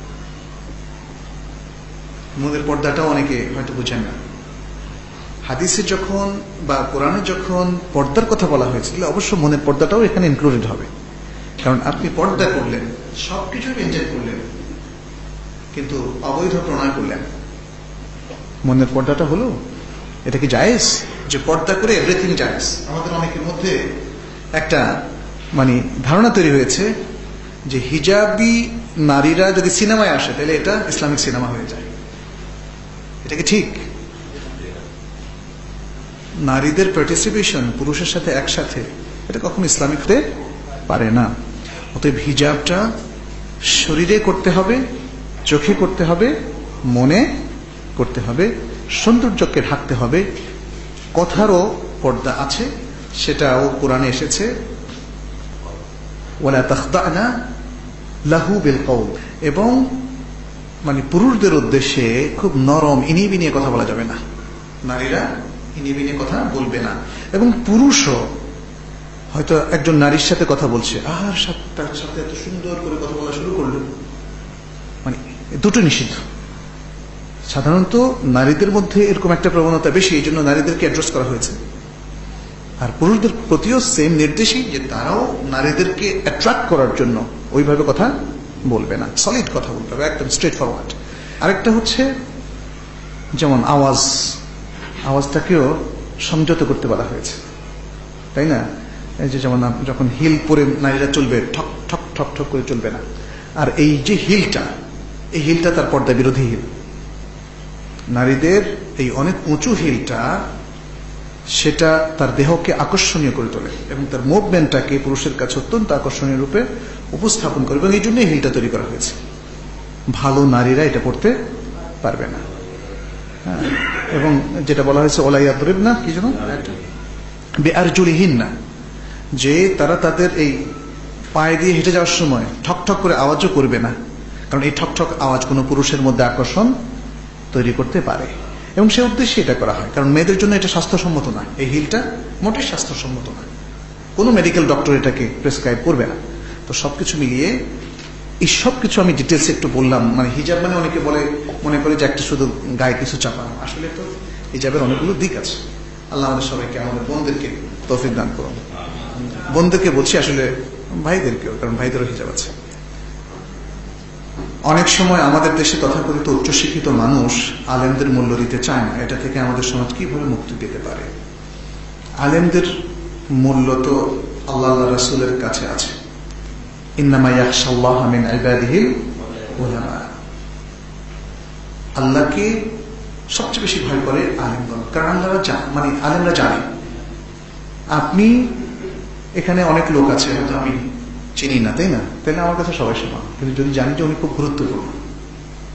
মনের পর্দাটাও অনেকে হয়তো বুঝেন না। হাদিসে যখন বা কোরআনে যখন পর্দার কথা বলা হয়েছিল, অবশ্য মনের পর্দাটাও এখানে ইনক্লুডেড হবে। কারণ আপনি পর্দা করলেন, সবকিছু মেনটেন করলেন, কিন্তু অবৈধ প্রণয় করলেন, মনের পর্দাটা হলো, এটা কি জায়েজ? যে পর্দা করে এভরিথিং জায়েজ। আমাদের অনেকের মধ্যে একটা মানে ধারণা তৈরি হয়েছে যে হিজাবি নারীরা যদি সিনেমায় আসে তাহলে এটা ইসলামিক সিনেমা হয়ে যায়। এটা কি ঠিক? নারীদের পার্টিসিপেশন পুরুষের সাথে একসাথে, এটা কখনো ইসলামিক হতে পারে না। অতএব হিজাবটা শরীরে করতে হবে, চোখে করতে হবে, মনে করতে হবে, সৌন্দর্যকে ঢাকতে হবে। কথারও পর্দা আছে, সেটাও কোরআনে এসেছে, ওয়ালা তাখদা'না লাহু বিল কওল। এবং মানে পুরুষদের উদ্দেশ্যে খুব নরম ইনিবিনিয়ে কথা বলা যাবে না, নারীরা ইনিবিনিয়ে কথা বলবে না। এবং পুরুষও হয়তো একজন নারীর সাথে কথা বলছে, আর তার সাথে এত সুন্দর করে কথা বলা শুরু করলো, মানে দুটো নিষিদ্ধ। সাধারণত নারীদের মধ্যে এরকম একটা প্রবণতা বেশি, এই জন্য নারীদেরকে অ্যাড্রেস করা হয়েছে। আর পুরুষদের প্রতিও সেম নির্দেশই, যে তারাও নারীদেরকে অ্যাট্রাক্ট করার জন্য ওইভাবে কথা বলবে না, সলিড কথা বলতে হবে, একদম স্ট্রেট ফরওয়ার্ড। আরেকটা হচ্ছে যেমন আওয়াজ, আওয়াজটাকেও সংযত করতে বলা হয়েছে, তাই না? এই যে যেমন যখন হিল পরে নারীরা চলবে, ঠক ঠক ঠক ঠক করে চলবে না। আর এই যে হিলটা, এই হিলটা তার পর্দা বিরোধী হিল। নারীদের এই অনেক উঁচু হিলটা, সেটা তার দেহকে আকর্ষণীয় করে তোলে এবং তার মুভমেন্টটাকে পুরুষের কাছে অত্যন্ত আকর্ষণীয় রূপে উপস্থাপন করে, এবং এই জন্যই হিলটা তৈরি করা হয়েছে। ভালো নারীরা এটা পড়তে পারবে না। হ্যাঁ, এবং যেটা বলা হয়েছে ওলা ইয়াদরিবনা, কি যেন বিআরজুলিহিন্না, যে তারা তাদের এই পায়ে দিয়ে হেঁটে যাওয়ার সময় ঠক ঠক করে আওয়াজও করবে না, কারণ এই ঠক ঠক আওয়াজ কোনো পুরুষের মধ্যে আকর্ষণ তৈরি করতে পারে। এবং সে উদ্দেশ্যে এটা করা হয়, কারণ মেয়েদের জন্য এটা স্বাস্থ্যসম্মত না, এই হিলটা মোটেই স্বাস্থ্যসম্মত না, কোনো মেডিকেল ডক্টর এটাকে প্রেসক্রাইব করবে না। তো সবকিছু মিলিয়ে এই সবকিছু আমি ডিটেলস একটু বললাম। মানে হিজাব মানে অনেকে বলে মনে করে যে একটা শুধু গায়ে কিছু চাপানো, আসলে তো হিজাবের অনেকগুলো দিক আছে। আল্লাহ আমাদের সবাইকে, আমাদের বোনদেরকে তৌফিক দান করুন। বোনদেরকে বলছি, আসলে ভাইদেরকেও, কারণ ভাইদেরও হিজাব আছে। অনেক সময় আমাদের দেশে তথাকথিত উচ্চশিক্ষিত মানুষ আলেমদের মূল্য দিতে চায় না। এটা থেকে আমাদের সমাজ কিভাবে মুক্তি পেতে পারে? আলেমদের মূল্য তো আল্লাহ রাসূলের কাছে আছে, ইন্নামা ইয়াখশাল্লাহা মিন ইবাদিহিল উলামা। আল্লাহকে সবচেয়ে বেশি ভয় করে আলেমগণ, কারণ আল্লাহরা জানে, মানে আলেমরা জানে। আপনি এখানে অনেক লোক আছে হয়তো আমি চিনি না, তাই না? তাহলে আমার কাছে সবাই সমান, কিন্তু যদি জানি যে উনি খুব গুরুত্বপূর্ণ,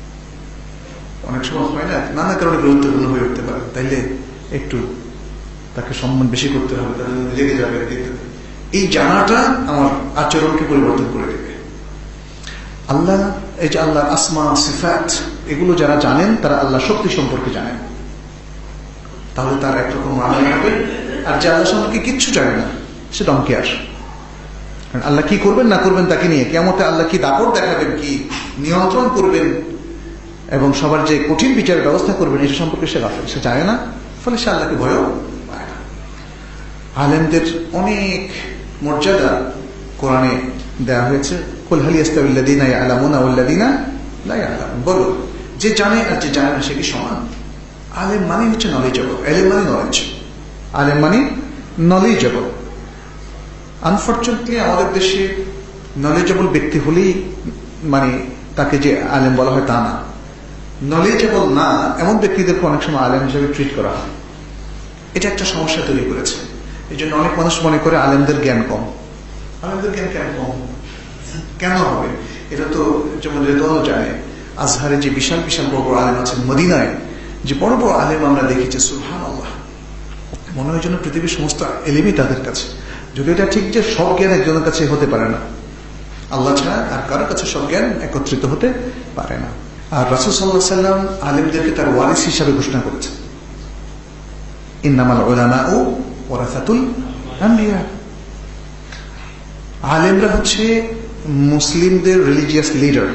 অনেক সময় হয় না, নানা কারণে গুরুত্বপূর্ণ হয়ে উঠতে পারে, তাইলে একটু তাকে সম্মান বেশি করতে হবে, তাদের লেগে যাবে, এই জানাটা আমার আচরণকে পরিবর্তন করে দেবে। আল্লাহ, এই যে আল্লাহ আসমা সিফাত, এগুলো যারা জানেন তারা আল্লাহ শক্তি সম্পর্কে জানেন, তাহলে তার একরকম আমল হবে। আর যে আল্লাহ সম্পর্কে কিচ্ছু জানে না সে ডমকেয়ার। কারণ আল্লাহ কি করবেন না করবেন তাকে নিয়ে, কিয়ামতে আল্লাহ কি দাপট দেখাবেন, কি নিয়ন্ত্রণ করবেন এবং সবার যে কঠিন বিচারের ব্যবস্থা করবেন এটা সম্পর্কে সে গাফেল, সে জানে না, ফলে সে আল্লাহকে ভয়ও পায় না। আলেমদের অনেক মর্যাদা কোরআনে দেওয়া হয়েছে। কুল হাল ইয়াস্তাবিল্লাযীনা ইয়ালামুনা ওয়াল্লাযীনা লা ইয়ালামুন, বলো যে জানে আর যে জানে না সে কি সমান? আলেম মানে হচ্ছে নলেজেবল, এলেম মানে নলেজ, আলেম মানে নলেজেবল। আনফর্চুনেটলি আমাদের দেশে নলেজেবল ব্যক্তি হলেই মানে তাকে যে আলেম বলা হয় তা না, নলেজেবল না এমন ব্যক্তিদেরকে অনেক সময় আলেম হিসেবে ট্রিট করা হয়। এটা একটা সমস্যা তৈরি করেছে। এই জন্য অনেক মানুষ মনে করে আলেমদের জ্ঞান কম। আলেমদের জ্ঞান কেন কম, কেন হবে? এটা তো যেমন রেদওয়ানও জানে, আজহারে যে বিশাল বিশাল বড় বড় আলেম আছেন, মদিনায় যে বড় বড় আলেম আমরা দেখেছি, সুবহানাল্লাহ, মনে হয় যেন পৃথিবীর সমস্ত এলেমই তাদের কাছে। যদি এটা ঠিক যে সব জ্ঞান একজনের কাছে হতে পারে না, আল্লাহ ছাড়া আর কারোর কাছে সব জ্ঞান একত্রিত হতে পারে না। আর রাসূল সাল্লাল্লাহু আলাইহি ওয়াসাল্লাম আলেমদেরকে তার ওয়ারিস হিসাবে ঘোষণা করেছেন, ইন্নামাল উলামাউ ওয়ারাসাতুল আম্বিয়া। আলেমরা হচ্ছে মুসলিমদের রিলিজিয়াস লিডার,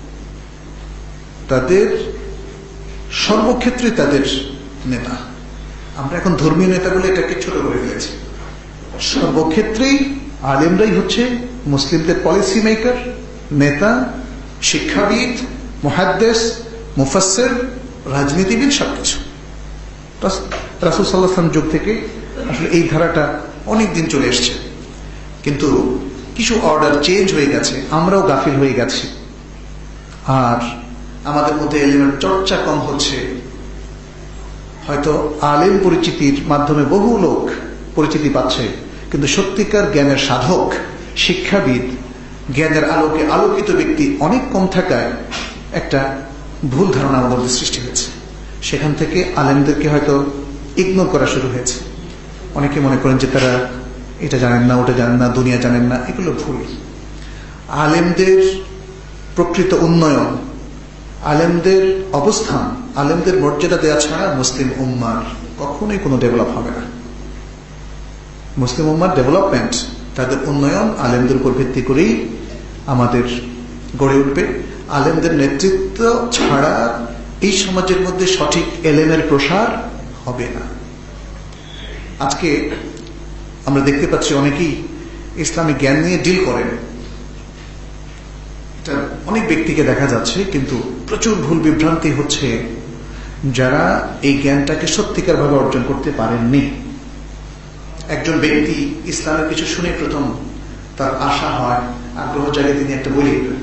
তাদের সর্বক্ষেত্রে তাদের নেতা। আমরা এখন ধর্মীয় নেতা বলে এটাকে ছোট করে ফেলেছি। সর্বক্ষেত্রেই আলেমরাই হচ্ছে মুসলিমদের পলিসি মেকার, নেতা, শিক্ষাবিদ, মুহাদ্দিস, মুফাসসির, রাজনীতিবিদ, সবকিছু। রাসূল সাল্লাল্লাহু আলাইহি ওয়াসাল্লাম যুগ থেকে আসলে এই ধারাটা অনেক দিন চলে এসছে, কিন্তু কিছু অর্ডার চেঞ্জ হয়ে গেছে, আমরাও গাফিল হয়ে গেছি। আর আমাদের মধ্যে এলিমের চর্চা কম হচ্ছে। হয়তো আলেম পরিচিতির মাধ্যমে বহু লোক পরিচিতি পাচ্ছে, কিন্তু সত্যিকার জ্ঞানের সাধক, শিক্ষাবিদ, জ্ঞানের আলোকে আলোকিত ব্যক্তি অনেক কম থাকায় একটা ভুল ধারণা আমাদের সৃষ্টি হয়েছে। সেখান থেকে আলেমদেরকে হয়তো ইগনোর করা শুরু হয়েছে। অনেকে মনে করেন যে তারা এটা জানেন না, ওটা জানেন না, দুনিয়া জানেন না, এগুলো ভুল। আলেমদের প্রকৃত উন্নয়ন, আলেমদের অবস্থান, আলেমদের মর্যাদা দেওয়া ছাড়া মুসলিম উম্মার কখনোই কোনো ডেভেলপ হবে না। মুসলিম উম্মার ডেভেলপমেন্ট, তাদের উন্নয়ন আলেমদের উপর ভিত্তি করেই আমাদের গড়ে উঠবে। আলেমদের নেতৃত্ব ছাড়া এই সমাজের মধ্যে সঠিক এলেমের প্রসার হবে না। আজকে আমরা দেখতে পাচ্ছি অনেকেই ইসলামিক জ্ঞান নিয়ে ডিল করেন, এটা অনেক ব্যক্তিকে দেখা যাচ্ছে, কিন্তু প্রচুর ভুল বিভ্রান্তি হচ্ছে যারা এই জ্ঞানটাকে সত্যিকার ভাবে অর্জন করতে পারেননি। একজন ব্যক্তি ইসলামের কিছু শুনে প্রথম তার আশা হয়, আগ্রহ জাগে তিনি একটা বই লিখবেন,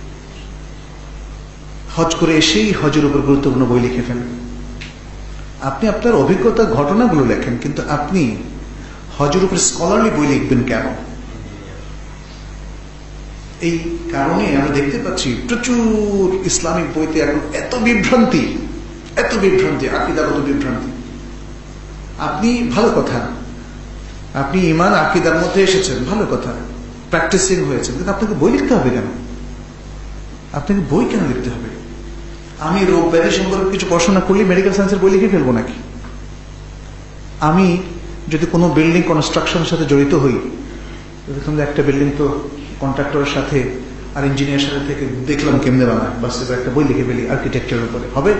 হজ করে এসেই হজের উপর গুরুত্বপূর্ণ বই লিখে ফেলেন। আপনি আপনার অভিজ্ঞতা ঘটনাগুলো লেখেন, কিন্তু আপনি হজের উপর স্কলারলি বই লিখবেন কেন? এই কারণে আমরা দেখতে পাচ্ছি প্রচুর ইসলামিক বইতে এখন এত বিভ্রান্তি, এত বিভ্রান্তি, আকীদাগত বিভ্রান্তি। আপনি ভালো কথা, আপনি ঈমান আকীদার মধ্যে এসেছেন, ভালো কথা, প্র্যাকটিসিং হয়েছেন, কিন্তু আপনাকে বই লিখতে হবে কেন? আপনাকে বই কেন লিখতে হবে? আমি রোগ ব্যাধি সম্পর্কে কিছু পড়াশোনা করলে মেডিকেল সায়েন্সের বই লিখে ফেলবো নাকি? আমি যদি কোনো বিল্ডিং কনস্ট্রাকশনের সাথে জড়িত হই, একটা বিল্ডিং তো কন্ট্রাক্টরের সাথে আর ইঞ্জিনিয়ার সাথে থেকে দেখলাম কেমনে বানায়, বাস একটা বই লিখে ফেলি আর্কিটেকচারের উপরে, হবে?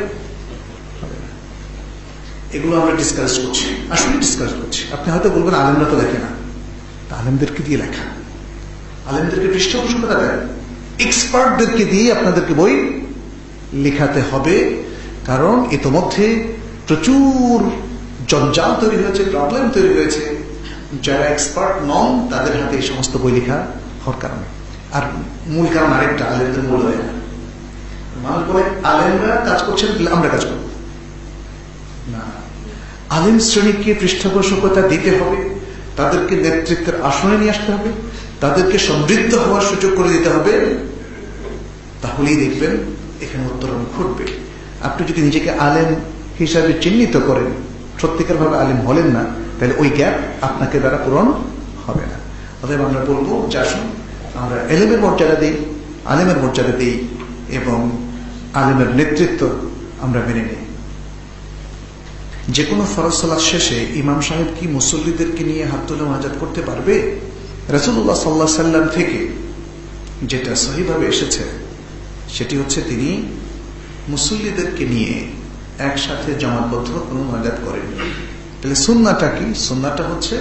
এগুলো আমরা ডিসকাস করছি, আসলে ডিসকাস করছি। আপনি হয়তো বলবেন আলেমরা তো লেখে না, আলেমদেরকে দিয়ে লেখা, আলেমদেরকে পৃষ্ঠপোষকতা দেয়, এক্সপার্টদেরকে দিয়ে আপনাদেরকে বই লেখাতে হবে। কারণ ইতোমধ্যে প্রচুর জঞ্জাল তৈরি হয়েছে, প্রবলেম তৈরি হয়েছে, যারা এক্সপার্ট নন তাদের হাতে এই সমস্ত বই লেখা হওয়ার কারণে। আর মূল কারণ আরেকটা, আলেমদের মূল হয় না। মানুষ বলে আলেমরা কাজ করছেন, আমরা কাজ করব না। আলেম শ্রেণীকে পৃষ্ঠপোষকতা দিতে হবে, তাদেরকে নেতৃত্বের আসনে নিয়ে আসতে হবে, তাদেরকে সমৃদ্ধ হওয়ার সুযোগ করে দিতে হবে, তাহলেই দেখবেন এখানে উত্তরণ ঘটবে। আপনি যদি নিজেকে আলেম হিসাবে চিহ্নিত করেন, সত্যিকার ভাবে আলেম হলেন না, তাহলে ওই গ্যাপ আপনাকে দ্বারা পূরণ হবে না। অতএব আমরা বলবো যে আসুন আমরা এলেমের মর্যাদা দিই, আলেমের মর্যাদা দিই এবং আলেমের নেতৃত্ব আমরা মেনে নিই। যে কোনো ফরজ সালাত শেষে ইমাম সাহেব কি মুসল্লিদেরকে নিয়ে হাত তুলে মুনাজাত করতে পারবে? রাসূলুল্লাহ সাল্লাল্লাহু আলাইহি সাল্লাম থেকে যেটা সহিভাবে এসেছে সেটি হচ্ছে তিনি মুসল্লিদেরকে নিয়ে একসাথে জামাতবদ্ধ কোনো মুনাজাত করেননি। তাহলে সুন্নাহটা কি? সুন্নাহটা হচ্ছে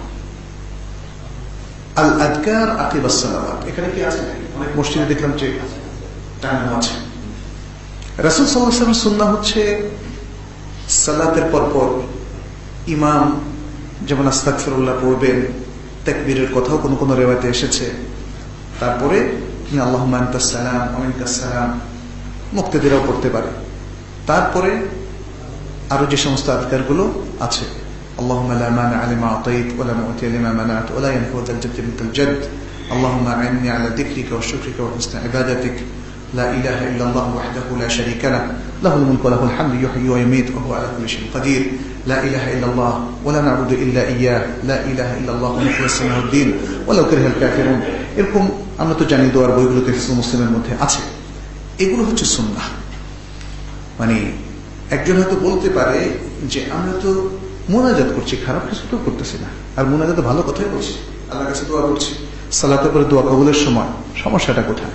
আল আযকার আকিবাস সালাওয়াত। এখানে কি আছে? অনেক মসজিদে দেখলাম যে টানানো আছে। রাসূল সাল্লাল্লাহু আলাইহি ওয়াসাল্লামের সুন্নাহ হচ্ছে সালাতের পরপর ইমাম যেমন আস্তাগফিরুল্লাহ পড়বেন, তাকবীরের কথাও কোনো কোনো রিওয়ায়াতে এসেছে, তারপরে তিনি আল্লাহুম্মা আনতাস সালাম ওয়া মিনকাস সালাম মুক্তাদিরাও পড়তে পারে। তারপরে আরো যে সমস্ত আযকারগুলো আছে, আল্লাহুম্মা লা মানি'a লিমা আ'তাইত ওয়া লা মু'তিয়া লিমা মানা'ত ওয়া লা ইয়ানফা'ু যাল জাদ্দি মিনকাল জাdd, আল্লাহুম্মা আ'inni আলা যিকরিকা ওয়া শুকরিকা ওয়া হুসনি ইবাদাতিক, লা ইলাহা ইল্লাল্লাহু ওয়াহদাহু লা শারীকা লাহু, লাহুল মুলকু ওয়া লাহুল হামদু ইউহয়ি ওয়া ইউমীতু ওয়া হুয়া আলা কুল্লি শাইইন কাদির, লা ইলাহা ইল্লাল্লাহ ওয়া লা না'বুদু ইল্লা ইয়্যাহু, লা ইলাহা ইল্লাল্লাহু মুখলিসিন লাহুদ-দ্বীন ওয়া লাউ কারিহাল কাফিরুন। এরকম আমরা তো জানি দোয়ার বইগুলোতে হিজবুল মুসলিমের মধ্যে আছে। এগুলো হচ্ছে সুন্নাহ। মানে একজন হয়তো বলতে পারে যে আমরা তো মুনাজাত করছি, খারাপ কিছু তো করতেছি না, আর মুনাজাত ভালো কথাই বলছি, আল্লাহর কাছে দোয়া করছি, সালাতের পরে দোয়া কবুলের সময় সমস্যাটা কোথায়?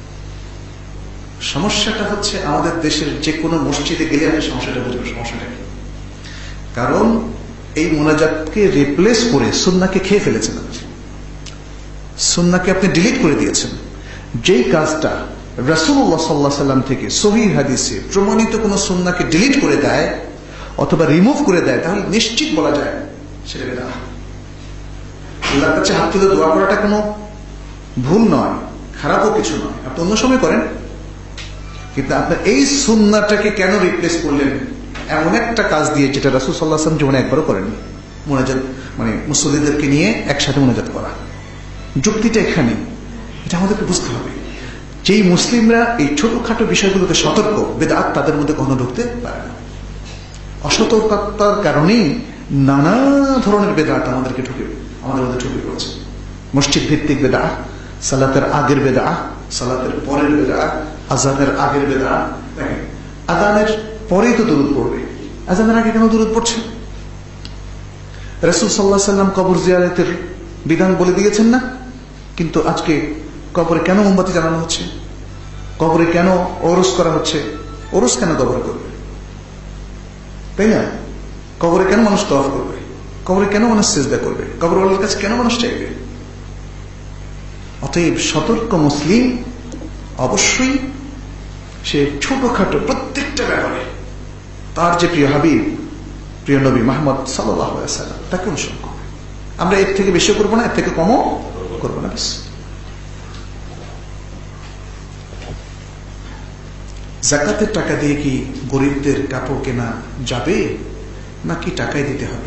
সমস্যাটা হচ্ছে আমাদের দেশের যে কোনো মসজিদে গেলে আপনি সমস্যাটা বুঝবেন। সমস্যাটা কি? কারণ এই মুনাজাতকে রিপ্লেস করে সুন্নাহকে খেয়ে ফেলেছেন আপনি, সুন্নাহকে আপনি ডিলিট করে দিয়েছেন। যেই কাজটা রাসূলুল্লাহ সাল্লাল্লাহু আলাইহি সাল্লাম থেকে সহিহ হাদিসে প্রমাণিত কোন সুন্নাহকে ডিলিট করে দেয় অথবা রিমুভ করে দেয়, তাহলে নিশ্চিত বলা যায় সেটা বিদআত। আল্লাহর কাছে হাত তুলে দোয়া করাটা কোনো ভুল নয়, খারাপও কিছু নয়, আপনি অন্য সময় করেন, কিন্তু আপনার এই সুন্নাহটাকে কেন রিপ্লেস করলেন এমন একটা কাজ দিয়ে যেটা রাসূল সাল্লাল্লাহু আলাইহি সাল্লাম জীবনে একবারও করেননি? মুনাজাত মানে মুসল্লিদেরকে নিয়ে একসাথে মুনাজাত করা। যুক্তিটা এখানে, এটা আমাদেরকে বুঝতে হবে। যেই মুসলিমরা এই ছোটখাটো বিষয়গুলোতে সতর্ক, বিদআত তাদের মধ্যে কখনো ঢুকতে পারে না। অসতর্কতার কারণেই নানা ধরনের বিদআত আমাদেরকে ঢুকে আমাদের মধ্যে ঢুকে পড়েছে। মসজিদ ভিত্তিক বিদআত, সালাতের আগের বিদআত, সালাতের পরের বিদআত, আযানের আগের বিদআত। দেখেন আযানের পরেই তো দুরূদ পড়বে, আযানের আগে কেন দুরূদ পড়ছে? রাসূল সাল্লাল্লাহু আলাইহি সাল্লাম কবর জিয়ারতের বিধান বলে দিয়েছেন না? কিন্তু আজকে কবরে কেন মোমবাতি জ্বালানো হচ্ছে? কবরে কেন ওরস করা হচ্ছে? ওরস কেন কবরে করবে? তাই না? কবরে কেন মানুষ তওয়াফ করবে? কবরে কেন মানুষ সিজদা করবে? কবরওয়ালার কাছে কেন মানুষ চাইবে? অতএব সতর্ক মুসলিম অবশ্যই সে ছোটখাটো প্রত্যেকটা ব্যাপারে তার যে প্রিয় হাবিব, প্রিয় নবী মুহাম্মদ সাল্লাল্লাহু আলাইহি ওয়াসাল্লাম তাকে অনুসরণ করবে। আমরা এর থেকে বেশি করবো না, এর থেকে কমও করবো না। যাকাতের টাকা দিয়ে কি গরিবদের কাপড় কেনা যাবে নাকি টাকাই দিতে হবে?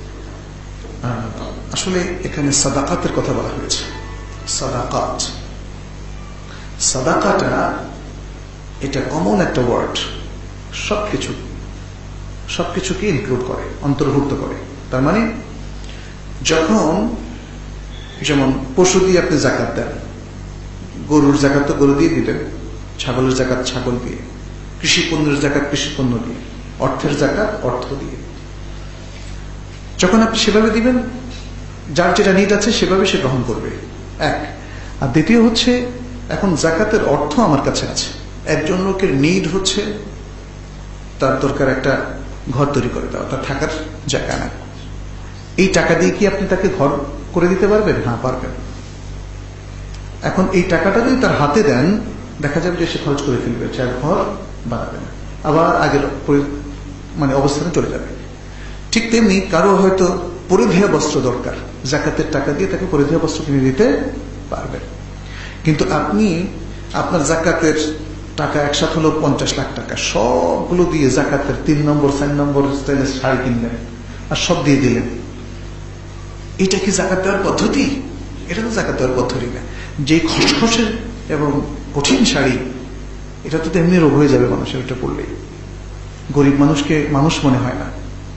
আসলে এখানে সাদাকাতের কথা বলা হয়েছে। সাদাকাত, সাদাকাটা এটা কমন একটা ওয়ার্ড, সবকিছু সবকিছুকে ইনক্লুড করে, অন্তর্ভুক্ত করে। তার মানে যখন যেমন পশু দিয়ে আপনি যাকাত দেন, গরুর যাকাত তো গরু দিয়ে দিলেন, ছাগলের যাকাত ছাগল দিয়ে, কৃষি পণ্যের যাকাত কৃষি পণ্য দিয়ে, অর্থের যাকাত অর্থ দিয়ে। যখন আপনি সেভাবে দিবেন, যার যেটা নিড আছে সেভাবে সে গ্রহণ করবে, এক। আর দ্বিতীয় হচ্ছে এখন যাকাতের অর্থ আমার কাছে আছে। একজন লোকের নিড হচ্ছে তার দরকার একটা ঘর তৈরি করে দেওয়া, তার থাকার জায়গা না। এই টাকা দিয়ে কি আপনি তাকে ঘর করে দিতে পারবেন? হ্যাঁ পারবেন। এখন এই টাকাটা যদি তার হাতে দেন, দেখা যাবে যে সে খরচ করে ফেলবে, চার ঘর বানাবে না, আবার আগের মানে অবস্থানে চলে যাবে। ঠিক তেমনি কারো হয়তো পরিধেয় বস্ত্র দরকার, যাকাতের টাকা দিয়ে তাকে পরিধেয় বস্ত্র কিনে দিতে পারবেন। কিন্তু আপনি আপনার যাকাতের টাকা একসাথে হলো পঞ্চাশ লাখ টাকা, সবগুলো দিয়ে যাকাতের তিন নম্বর চার নম্বর স্টাইলের শাড়ি কিনলেন আর সব দিয়ে দিলেন। এটা কি যাকাত দেওয়ার পদ্ধতি? এটা তো যাকাত দেওয়ার পদ্ধতি না। যে খসখসের এবং কঠিন শাড়ি, এটা তো তেমনি রোগ হয়ে যাবে মানুষের, এটা পড়লেই গরিব মানুষকে মানুষ মনে হয় না।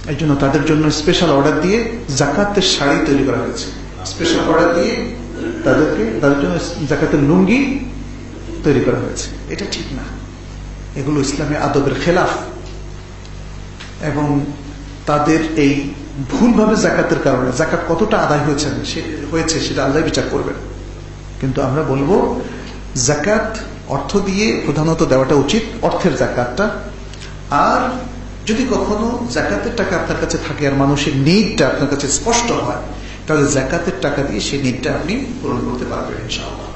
এই জন্য তাদের জন্য স্পেশাল অর্ডার দিয়ে জাকাতের শাড়ি তৈরি করা হয়েছে, স্পেশাল অর্ডার দিয়ে তাদেরকে তাদের জন্য জাকাতের লুঙ্গি তৈরি করা হয়েছে। এটা ঠিক না, এগুলো ইসলামী আদবের খেলাফ, এবং তাদের এই ভুলভাবে জাকাতের কারণে জাকাত কতটা আদায় হয়েছে হয়েছে সেটা আল্লাহ বিচার করবেন। কিন্তু আমরা বলবো জাকাত অর্থ দিয়ে প্রধানত দেওয়াটা উচিত, অর্থের জাকাতটা। আর যদি কখনো জাকাতের টাকা আপনার কাছে থাকে আর মানুষের নিডটা আপনার কাছে স্পষ্ট হয়, তাহলে জাকাতের টাকা দিয়ে সেই নিডটা আপনি পূরণ করতে পারবেন ইনশাআল্লাহ।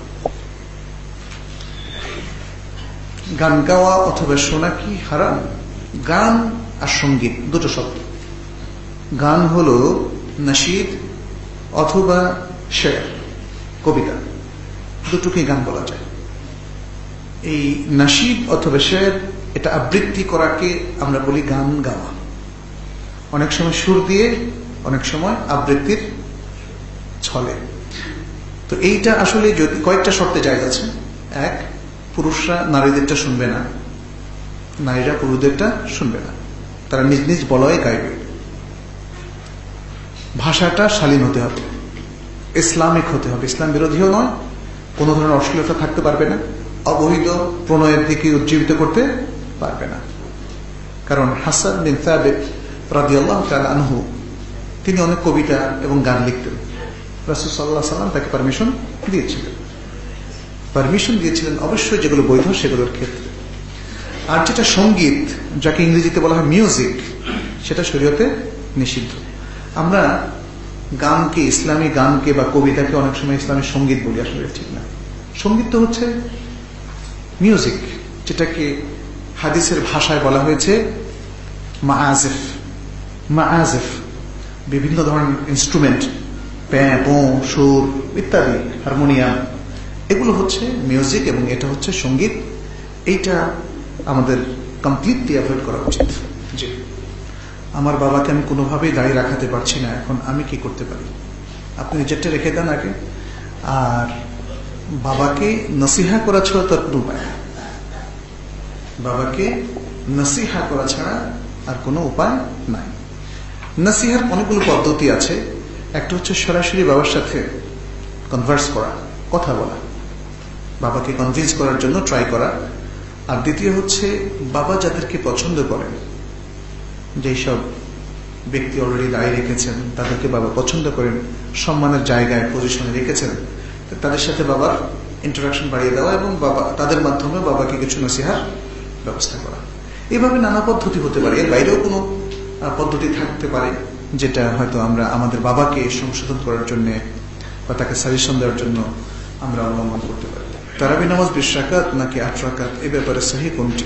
গান গাওয়া অথবা শোনা কি হারাম? গান আর সঙ্গীত দুটো শব্দ। গান হলো নাশিদ অথবা শের, কবিতা, দুটোকে গান বলা যায়। এই নাশিদ অথবা শের, এটা আবৃত্তি করাকে আমরা বলি গান গাওয়া। অনেক সময় সুর দিয়ে, অনেক সময় আবৃত্তির ছলে। তো এইটা আসলে যদি কয়েকটা শর্তে জায়েজ আছে। এক, পুরুষরা নারীদেরটা শুনবে না, নারীরা পুরুষদেরটা শুনবে না, তারা নিজ নিজ বলয়ে গাইবে। ভাষাটা শালীন হতে হবে, ইসলামিক হতে হবে, ইসলাম বিরোধীও নয়, কোন ধরনের অশ্লীলতা থাকতে পারবে না, অবৈধ প্রণয়ের দিকে উজ্জীবিত করতে পারবে না। কারণ হাসান বিন সাবিত রাদিয়াল্লাহু তাআলা আনহু তিনি অনেক কবিতা এবং গান লিখতেন। রাসূল সাল্লাল্লাহু আলাইহি ওয়াসাল্লাম তাকে পারমিশন দিয়েছিলেন পারমিশন দিয়েছিলেন অবশ্যই যেগুলো বৈধ সেগুলোর ক্ষেত্রে। আর যেটা সঙ্গীত, যাকে ইংরেজিতে বলা হয় মিউজিক, সেটা শরীয়তে নিষিদ্ধ। আমরা গানকে, ইসলামী গানকে বা কবিতাকে অনেক সময় ইসলামী সঙ্গীত বলি, আসলে ঠিক না। সঙ্গীত তো হচ্ছে মিউজিক, যেটাকে হাদিসের ভাষায় বলা হয়েছে মাআজিফ। মাআজিফ বিভিন্ন ধরনের ইনস্ট্রুমেন্ট, প্যাঁ, পোঁ, সুর ইত্যাদি, হারমোনিয়াম, এগুলো হচ্ছে মিউজিক এবং এটা হচ্ছে সঙ্গীত। এইটা আমাদের কমপ্লিটলি অ্যাভয়েড করা উচিত। জি, আমার বাবাকে আমি কোনোভাবেই দাঁড়িয়ে রাখাতে পারছি না, এখন আমি কি করতে পারি? আপনি নিজেরটা রেখে দেন আগে, আর বাবাকে নসিহা করা ছাড়া তার কোনো উপায় নেই। বাবাকে নসিহা করা ছাড়া আর কোনো উপায় নাই। নসিহার অনেকগুলো পদ্ধতি আছে। একটা হচ্ছে সরাসরি বাবার সাথে কনভার্স করা, কথা বলা, বাবাকে কনভিন্স করার জন্য ট্রাই করা। আর দ্বিতীয় হচ্ছে বাবা যাদেরকে পছন্দ করেন, যেই সব ব্যক্তি অলরেডি দাঁড়িয়ে রেখেছেন, তাদেরকে বাবা পছন্দ করেন, সম্মানের জায়গায় পজিশনে রেখেছেন, তাদের সাথে বাবার ইন্টারাকশন বাড়িয়ে দেওয়া এবং বাবা তাদের মাধ্যমে বাবাকে কিছু নসিহার ব্যবস্থা করা। এইভাবে নানা পদ্ধতি হতে পারে। এর বাইরেও কোনো পদ্ধতি থাকতে পারে যেটা হয়তো আমরা আমাদের বাবাকে সংশোধন করার জন্য বা তাকে সাজেশন দেওয়ার জন্য আমরা অবলম্বন করতে পারি। তারাবি নামাজ বিশ রাকাত নাকি আট রাকাত, এ ব্যাপারে সহিহ কোনটি?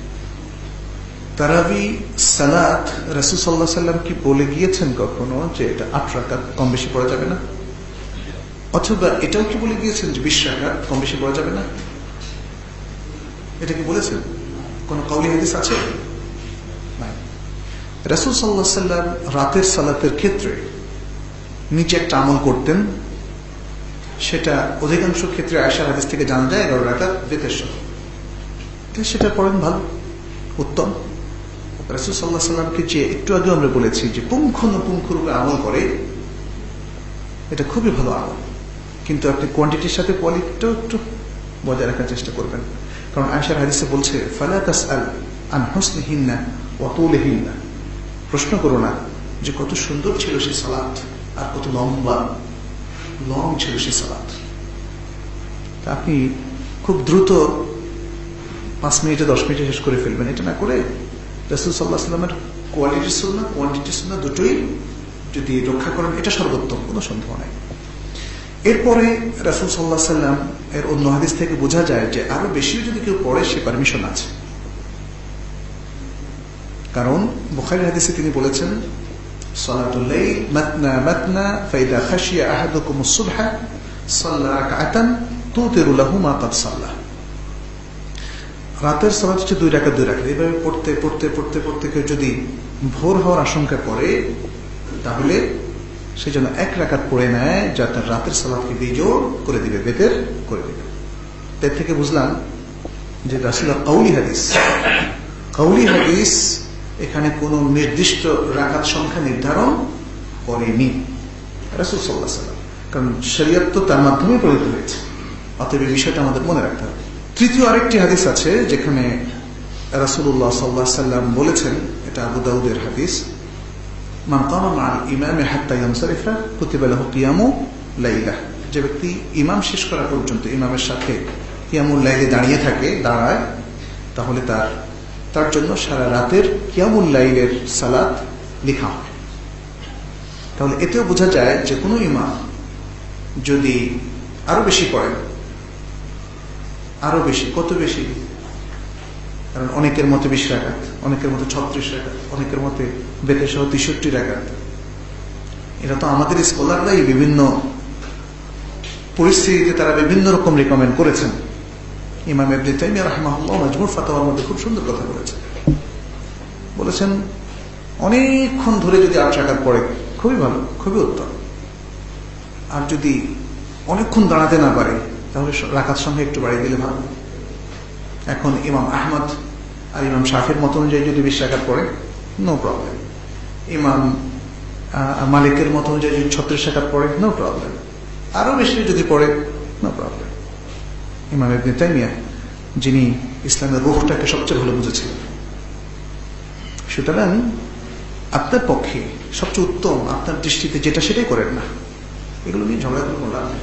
তারাবি সালাত রাসূল সাল্লাল্লাহু আলাইহি ওয়াসাল্লাম কি বলে গিয়েছেন কখনো যে এটা আট রাকাত, কম বেশি পড়া যাবে না? অথবা এটাও কি বলে গিয়েছেন যে বিশ রাকাত, কম বেশি পড়া যাবে না? এটা কি বলেছেন? কোন কাউলি হাদিস আছে? নাই। রাসূল সাল্লাল্লাহু আলাইহি ওয়াসাল্লাম রাতের সালাতের ক্ষেত্রে নিচে একটা আমল করতেন, সেটা অধিকাংশ ক্ষেত্রে আয়েশার হাদিস থেকে জানা যায় এগারো রাকাত বেতের সহ। সেটা পড়েন, ভালো, উত্তম। রাসূল সাল্লাল্লাহু আলাইহি ওয়াসাল্লামকে যে একটু আগে আমরা বলেছি যে পুঙ্খানুপুঙ্খরূপে আমল করে, এটা খুবই ভালো আমল, কিন্তু আপনি কোয়ান্টিটির সাথে কোয়ালিটিটাও একটু বজায় রাখার চেষ্টা করবেন। কারণ আয়েশার হাদিসে বলছে ফালা তাসআল আন হুসনিহিন্না ওয়া তুলিহিন্না, প্রশ্ন করো না যে কত সুন্দর ছিল সেই সালাত আর কত লম্বা লং ছিল সেই সালাত। আপনি খুব দ্রুত পাঁচ মিনিটে দশ মিনিটে শেষ করে ফেলবেন, এটা না করে রাসূল সাল্লাল্লাহু আলাইহি ওয়াসাল্লামের কোয়ালিটির সুন্নাহ কোয়ান্টিটির সুন্নাহ দুটোই যদি রক্ষা করেন, এটা সর্বোত্তম, কোনো সন্দেহ নাই। এরপরে রাসূল সাল্লাল্লাহু আলাইহি ওয়াসাল্লাম এর অন্য হাদিস থেকে বোঝা যায় যে আরো বেশি যদি কেউ পড়ে সে পারমিশন আছে। কারণ বুখারীর হাদিসে তিনি বলেছেন সালাতুল লাইল মাতনা মাতনা ফাইদা খাশিয়া আহাদুকুমুস সুবহা সাল্লা রাকআতান তুতিরু লাহু মা ক্বাদ সাল্লা। রাতের সালাত হচ্ছে দুই রাকাত দুই রাকাত, এইভাবে পড়তে পড়তে পড়তে পড়তে কেউ যদি ভোর হওয়ার আশঙ্কা করে, তাহলে সে যেন এক রাকাত পড়ে নেয়, যা তার রাতের সালাতকে বেজোড় করে দিবে, বেতের করে দিবে। এর থেকে বুঝলাম যে রাসূলের কাউলি হাদিস, কাউলি হাদিস এখানে কোনো নির্দিষ্ট রাকাত সংখ্যা নির্ধারণ করেনি রাসূল সাল্লাল্লাহু আলাইহি ওয়াসাল্লাম, কারণ শরীয়ত তো তার মাধ্যমে প্রণীত হয়েছে। অতএব এই বিষয়টা আমাদের মনে রাখতে হবে। তৃতীয় আরেকটি হাদিস আছে যেখানে রাসূলুল্লাহ সাল্লাল্লাহু আলাইহি ওয়াসাল্লাম বলেছেন, এটা আবু দাউদের হাদিস, মান কামা মা'আল ইমামি হাত্তা ইয়ানসারিফা কুতিবা লাহু কিয়ামু লাইলা। যে ব্যক্তি ইমাম শেষ করা পর্যন্ত ইমামের সাথে কিয়ামুল লাইলে দাঁড়িয়ে থাকে, দাঁড়ায়, তাহলে তার তার জন্য সারা রাতের কিয়ামুল লাইলের সালাত লেখা হয়। তাহলে এতেও বোঝা যায় যে কোনো ইমাম যদি আরো বেশি পড়েন, আরো বেশি, কত বেশি, কারণ অনেকের মতে বিশ রাকাত, অনেকের মতে ছত্রিশ রাকাত, অনেকের মতে বেতে সহ তেষট্টি রাকাত। এটা তো আমাদের স্কলাররাই বিভিন্ন পরিস্থিতিতে তারা বিভিন্ন রকম রিকমেন্ড করেছেন। ইমাম ইবনে তাইমিয়া রাহিমাহুল্লাহ মাজমুর ফাতাওয়ার মধ্যে খুব সুন্দর কথা বলেছেন। বলেছেন অনেকক্ষণ ধরে যদি আট রাকাত পড়ে খুবই ভালো, খুবই উত্তম। আর যদি অনেকক্ষণ দাঁড়াতে না পারে তাহলে রাকাত সংখ্যা একটু বাড়িয়ে দিলে ভালো। এখন ইমাম আহমদ আর ইমাম শাফির মত অনুযায়ী যদি বিশ রাকাত পড়ে, নো প্রবলেম। ইমাম মালিকের মত অনুযায়ী যদি ছত্রিশ রাকাত পড়ে, নো প্রবলেম। আরো বেশি যদি পড়ে, নো প্রবলেম। ইমাম ইবনে তাইমিয়া, যিনি ইসলামের রূহটাকে সবচেয়ে ভালো বুঝেছিলেন, সুতরাং আপনার পক্ষে সবচেয়ে উত্তম, আপনার দৃষ্টিতে যেটা সেটাই করেন না। এগুলো নিয়ে ঝগড়া করে লাভ নেই।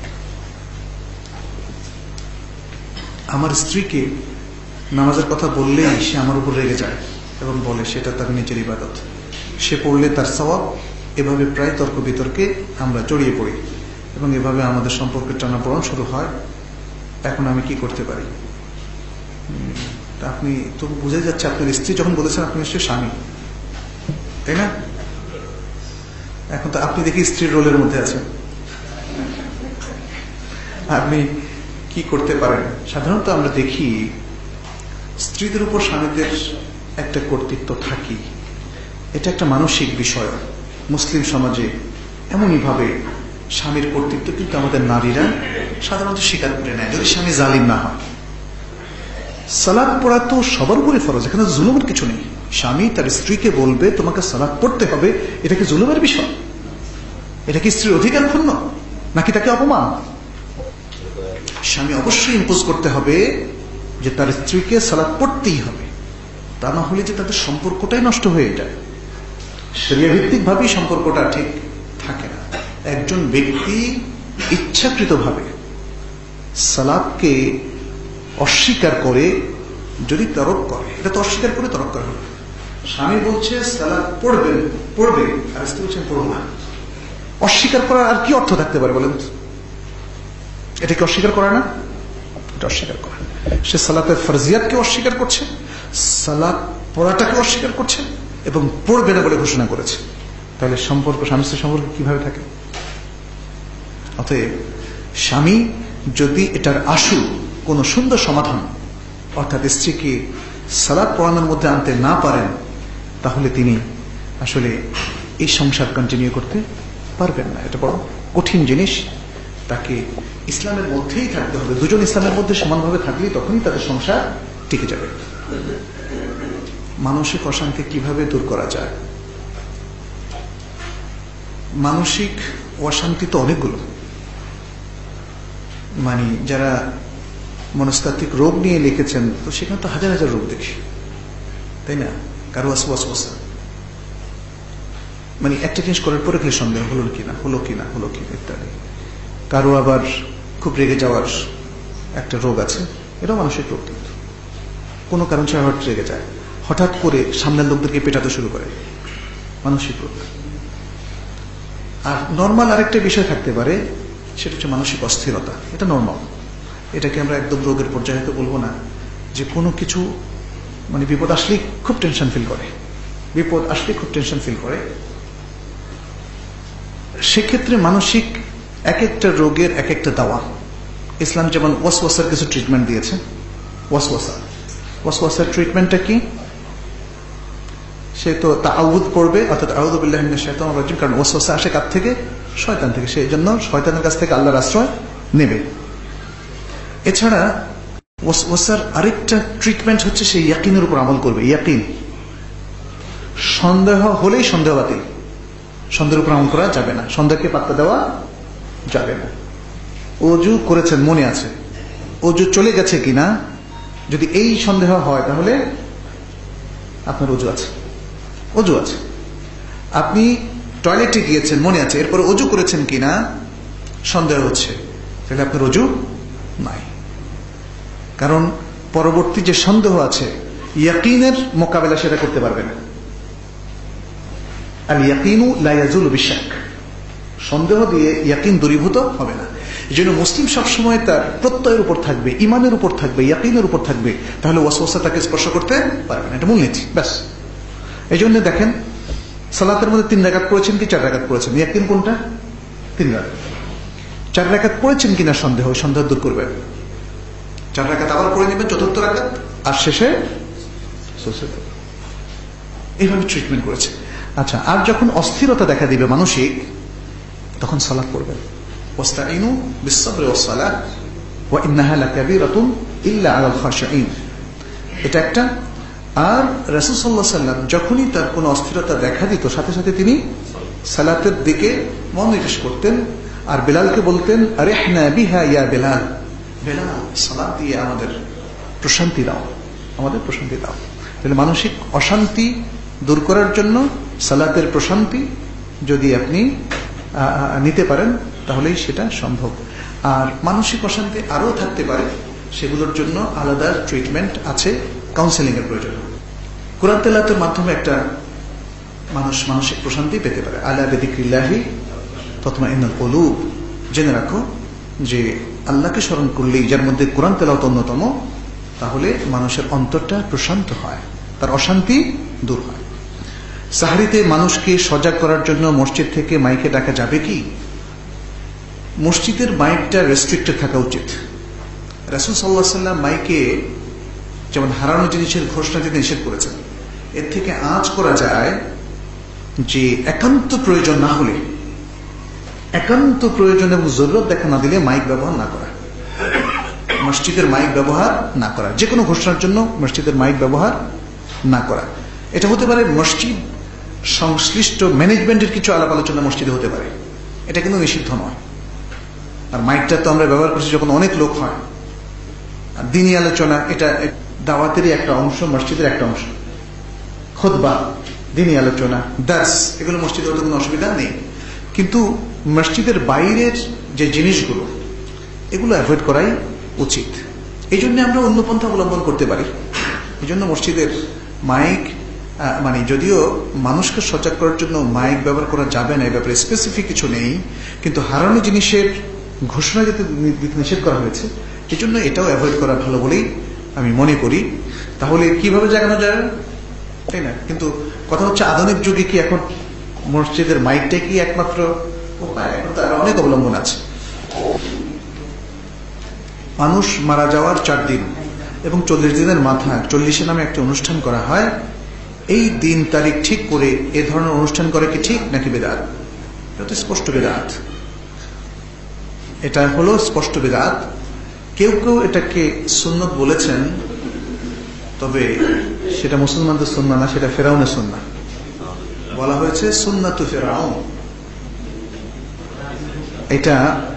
আমার স্ত্রীকে নামাজের কথা বললেই সে আমার উপর রেগে যায় এবং বলে সেটা তার নিজের ইবাদত, সে পড়লে তার সওয়াব। এভাবে প্রায় তর্ক বিতর্কে আমরা জড়িয়ে পড়ি এবং এভাবে আমাদের সম্পর্কের টানাপোড়েন শুরু হয়। এখন আমি কি করতে পারি? আপনি তো বুঝে যাচ্ছে আপনার স্ত্রী যখন বলেছেন আপনি নিশ্চয়ই স্বামী, তাই না? এখন তো আপনি দেখি স্ত্রীর রোলের মধ্যে আছেন। আপনি কি করতে পারেন? সাধারণত আমরা দেখি স্ত্রীদের উপর স্বামীদের একটা কর্তৃত্ব থাকি। এটা একটা মানসিক বিষয়। মুসলিম সমাজে এমনই ভাবে স্বামীর কর্তৃত্ব কিন্তু আমাদের নারীরা সাধারণত স্বীকার করে নেয়, যদি স্বামী জালিম না হয়। সালাত পড়া তো সবার উপরে ফরজ, এখানে জুলুমের কিছু নেই। স্বামী তার স্ত্রীকে বলবে তোমাকে সালাত পড়তে হবে, এটা কি জুলুমের বিষয়? এটা কি স্ত্রীর অধিকার ক্ষুণ্ণ, নাকি তাকে অপমান? স্বামী অবশ্যই ইম্পোজ করতে হবে যে তার স্ত্রীকে সালাত পড়তেই হবে, তা না হলে যে তাদের সম্পর্কটাই নষ্ট হয়ে যায়। শরিয়া ভিত্তিক ভাবেই সম্পর্কটা ঠিক থাকে না। একজন ব্যক্তি ইচ্ছাকৃতভাবে সালাতকে অস্বীকার করে যদি তরক করে, এটা তো অস্বীকার করে তরক করা হবে। স্বামী বলছে সালাত পড়বেন, পড়বে, আর স্ত্রী বলছেন পড়বো না। অস্বীকার করার আর কি অর্থ থাকতে পারে বলেন? এটা কি অস্বীকার করা না? এটা অস্বীকার করা। সে সালাতের ফরজিয়াতকে অস্বীকার করছে, সালাত পড়াটাকে অস্বীকার করছে এবং পড়বে না বলে ঘোষণা করেছে। তাহলে সম্পর্ক, স্বামী স্ত্রীর সম্পর্ক কিভাবে থাকে? অতএব স্বামী যদি এটার আশু কোন সুন্দর সমাধান অর্থাৎ স্ত্রীকে সালাত পড়ানোর মধ্যে আনতে না পারেন, তাহলে তিনি আসলে এই সংসার কন্টিনিউ করতে পারবেন না। এটা বড় কঠিন জিনিস। তাকে ইসলামের মধ্যেই থাকতে হবে। দুজন ইসলামের মধ্যে সমানভাবে থাকলেই তখনই তাদের সংসার টিকে যাবে। মানসিক অশান্তি কিভাবে দূর করা যায়? মানসিক অশান্তি তো অনেকগুলো, মানে যারা মনস্তাত্ত্বিক রোগ নিয়ে লিখেছেন তো সেখানে তো হাজার হাজার রোগ দেখি, তাই না? কারো ওয়াসওয়াসা, মানে একটা জিনিস করার পরে খালি সন্দেহ হলো কিনা হলো কিনা হলো কিনা ইত্যাদি। কারো আবার খুব রেগে যাওয়ার একটা রোগ আছে, এটাও মানসিক রোগ। কিন্তু কোনো কারণ ছাড়া হঠাৎ রেগে যায়, হঠাৎ করে সামনের লোকদেরকে পেটাতে শুরু করে, মানসিক রোগ। আর নর্মাল আরেকটা বিষয় থাকতে পারে, সেটা হচ্ছে মানসিক অস্থিরতা। এটা নর্মাল, এটাকে আমরা একদম রোগের পর্যায়ে হয়তো বলবো না, যে কোনো কিছু মানে বিপদ আসলেই খুব টেনশন ফিল করে, বিপদ আসলেই খুব টেনশন ফিল করে। সেক্ষেত্রে মানসিক এক একটা রোগের এক একটা দাওয়া। ইসলাম যেমন ওয়াসওয়াসার কিছু ট্রিটমেন্ট দিয়েছে। ওয়াসওয়াসা ওয়াসওয়াসার ট্রিটমেন্টটা কি? সে তো তাআউযুদ পড়বে, অর্থাৎ আউযু বিল্লাহি মিনাশ শাইতানির রাজিম, কারণ ওয়াসওয়াসা আসে কার থেকে? শয়তান থেকে। সেই জন্য শয়তানের কাছ থেকে আল্লাহর আশ্রয় নেবে। এছাড়া ওয়াসওয়াসার আরেকটা ট্রিটমেন্ট হচ্ছে সেই ইয়াকিনের উপর আমল করবে। ইয়াকিন, সন্দেহ হলেই সন্দেহ বাতিল, সন্দেহের উপর আমল করা যাবে না, সন্দেহকে পাত্তা দেওয়া যাবে না। অজু করেছেন মনে আছে, অজু চলে গেছে কিনা যদি এই সন্দেহ হয় তাহলে আপনার অজু আছে, অজু আছে। আপনি টয়লেটে গিয়েছেন মনে আছে, এরপরে অজু করেছেন কিনা সন্দেহ হচ্ছে, তাহলে আপনার অজু নাই। কারণ পরবর্তী যে সন্দেহ আছে ইয়াকিনের মোকাবেলা সেটা করতে পারবে না। আল ইয়াকিনু লা ইয়াজুলু বিশাক, সন্দেহ দিয়ে ইয়াকিন দূরীভূত হবে না। এই জন্য মুসলিম সবসময় তার প্রত্যয়ের উপর থাকবে, ইমানের উপর থাকবে, ইয়াকিনের উপর থাকবে, তাহলে ওয়াসওয়াসা তাকে স্পর্শ করতে পারবে না। এটা মূলনীতি, ব্যাস। এই জন্য দেখেন সালাতের মধ্যে তিন রাকাত পড়েছেন কি চার রাকাত পড়েছেন, ইয়াকিন কোনটা? তিন রাকাত। চার রাকাত পড়েছেন কিনা সন্দেহ, সন্দেহ দূর করবেন। চার রাকাত আবার পড়ে নেবেন, চতুর্থ রাকাত, আর শেষে এইভাবে ট্রিটমেন্ট করেছে। আচ্ছা, আর যখন অস্থিরতা দেখা দিবে মানসিক, তখন সালাত পড়বেন। ওয়াস্তাইনু বিস-সাবরি ওয়াস-সালাহ ওয়া ইন্নাহা লাকাবীরাতুন ইল্লা আলাল খাশিঈন, এটা একটা। আর রাসূল সাল্লাল্লাহু আলাইহি ওয়াসাল্লাম যখনই তার কোনো অস্থিরতা দেখা দিত সাথে সাথে তিনি সালাতের দিকে মনোনিবেশ করতেন, আর বেলালকে বলতেন আরিহনা বিহা ইয়া বেলাল, বেলাল সালাত দিয়ে আমাদের প্রশান্তি দাও, আমাদের প্রশান্তি দাও। তাহলে মানসিক অশান্তি দূর করার জন্য সালাতের প্রশান্তি যদি আপনি নিতে পারেন তাহলেই সেটা সম্ভব। আর মানসিক অশান্তি আরও থাকতে পারে, সেগুলোর জন্য আলাদা ট্রিটমেন্ট আছে, কাউন্সেলিং এর প্রয়োজন। কোরআন তেলাওয়াতের মাধ্যমে একটা মানুষ মানসিক প্রশান্তি পেতে পারে। আলা বিযিকরিল্লাহি তাতমাইন্নুল কুলুব, জেনে রাখো যে আল্লাহকে স্মরণ করলেই, যার মধ্যে কোরআন তেলাওয়াত অন্যতম, তাহলে মানুষের অন্তরটা প্রশান্ত হয়, তার অশান্তি দূর হয়। সাহরিতে মানুষকে সজাগ করার জন্য মসজিদ থেকে মাইকে ডাকা যাবে কি? মসজিদের মাইকটা রেস্ট্রিক্টেড থাকা উচিত। রাসূল সাল্লাল্লাহু আলাইহি ওয়াসাল্লাম মাইকে যেমন হারানো জিনিসের ঘোষণা দিতে নিষেধ করেছেন, এর থেকে আঁচ করা যায় যে একান্ত প্রয়োজন না হলে, একান্ত প্রয়োজন এবং জরুরত দেখা না দিলে মাইক ব্যবহার না করা, মসজিদের মাইক ব্যবহার না করা, যে কোনো ঘোষণার জন্য মসজিদের মাইক ব্যবহার না করা। এটা হতে পারে মসজিদ সংশ্লিষ্ট ম্যানেজমেন্টের কিছু আলাপ আলোচনা মসজিদে হতে পারে, এটা কিন্তু নিষিদ্ধ নয়। আর মাইকটা তো আমরা ব্যবহার করছি যখন অনেক লোক হয়। আর দিনী আলোচনা এটা দাওয়াতেরই একটা অংশ, মসজিদের একটা অংশ। খুতবা, দিনী আলোচনা, দার্স, এগুলো মসজিদে হতে কোনো অসুবিধা নেই। কিন্তু মসজিদের বাইরের যে জিনিসগুলো, এগুলো অ্যাভয়েড করাই উচিত। এই জন্য আমরা অন্য পন্থা অবলম্বন করতে পারি। এই জন্য মসজিদের মাইক, মানে যদিও মানুষকে সজাগ করার জন্য মাইক ব্যবহার করা যাবে না, এই ব্যাপারে স্পেসিফিক কিছু নেই, কিন্তু হারানো জিনিসের ঘোষণা যেতে নিষেধ করা হয়েছে, এই জন্য এটাও অ্যাভয়েড করা ভালো বলেই আমি মনে করি। তাহলে কিভাবে জাগানো যায়, তাই না? কিন্তু কথা হচ্ছে আধুনিক যুগে কি এখন মসজিদের মাইকটা কি একমাত্র উপায়? এখন তার অনেক অবলম্বন আছে। মানুষ মারা যাওয়ার চার দিন এবং চল্লিশ দিনের মাথায় চল্লিশে নামে একটা অনুষ্ঠান করা হয়। এই দিন তারিখ ঠিক করে এ ধরনের অনুষ্ঠান করে কি ঠিক নাকি বেদাত? এটা স্পষ্ট বেদাত, এটা হলো স্পষ্ট বেদাত। কেউ কেউ এটাকে সুন্নত বলেছেন, তবে সেটা মুসলমানদের সুন্নাহ না, সেটা ফেরাউনের সুন্নাহ। বলা হয়েছে সুন্নাতু ফেরাউন। এটা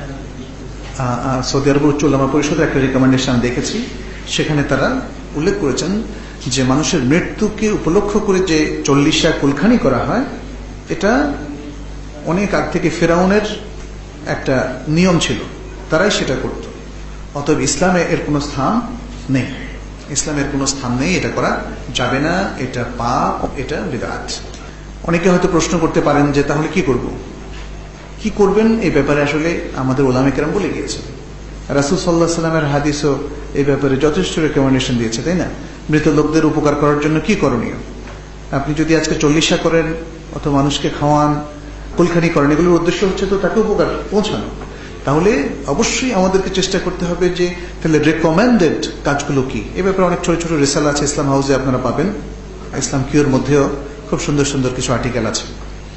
সৌদি আরবের উচ্চ উলামা পরিষদের একটা রিকমেন্ডেশন দেখেছি, সেখানে তারা উল্লেখ করেছেন যে মানুষের মৃত্যুকে উপলক্ষ করে যে চল্লিশা কুলখানি করা হয়, এটা অনেক আগ থেকে ফেরাউনের একটা নিয়ম ছিল, তারাই সেটা করত। অতএব ইসলামে এর কোনো স্থান নেই, ইসলামের কোনো স্থান নেই, এটা করা যাবে না, এটা পাপ, এটা বিদআত। অনেকে হয়তো প্রশ্ন করতে পারেন যে তাহলে কি করব? কি করবেন এই ব্যাপারে আসলে আমাদের উলামা কেরাম বলে গিয়েছে। রাসূল সাল্লাল্লাহু আলাইহি ওয়াসাল্লামের হাদিসও এই ব্যাপারে যথেষ্ট রেকমেন্ডেশন দিয়েছে, তাই না? মৃত লোকদের উপকার করার জন্য কি করণীয়? আপনি যদি আজকে চল্লিশা করেন অথবা মানুষকে খাওয়ান, কুলখানি করেন, এগুলোর উদ্দেশ্য হচ্ছে তো তাকে উপকার পৌঁছানো। তাহলে অবশ্যই আমাদেরকে চেষ্টা করতে হবে যে তাহলে রেকমেন্ডেড কাজগুলো কি। এ ব্যাপারে অনেক ছোট ছোট রিসালা আছে, ইসলাম হাউসে আপনারা পাবেন। ইসলাম কিউর মধ্যেও খুব সুন্দর সুন্দর কিছু আর্টিকেল আছে।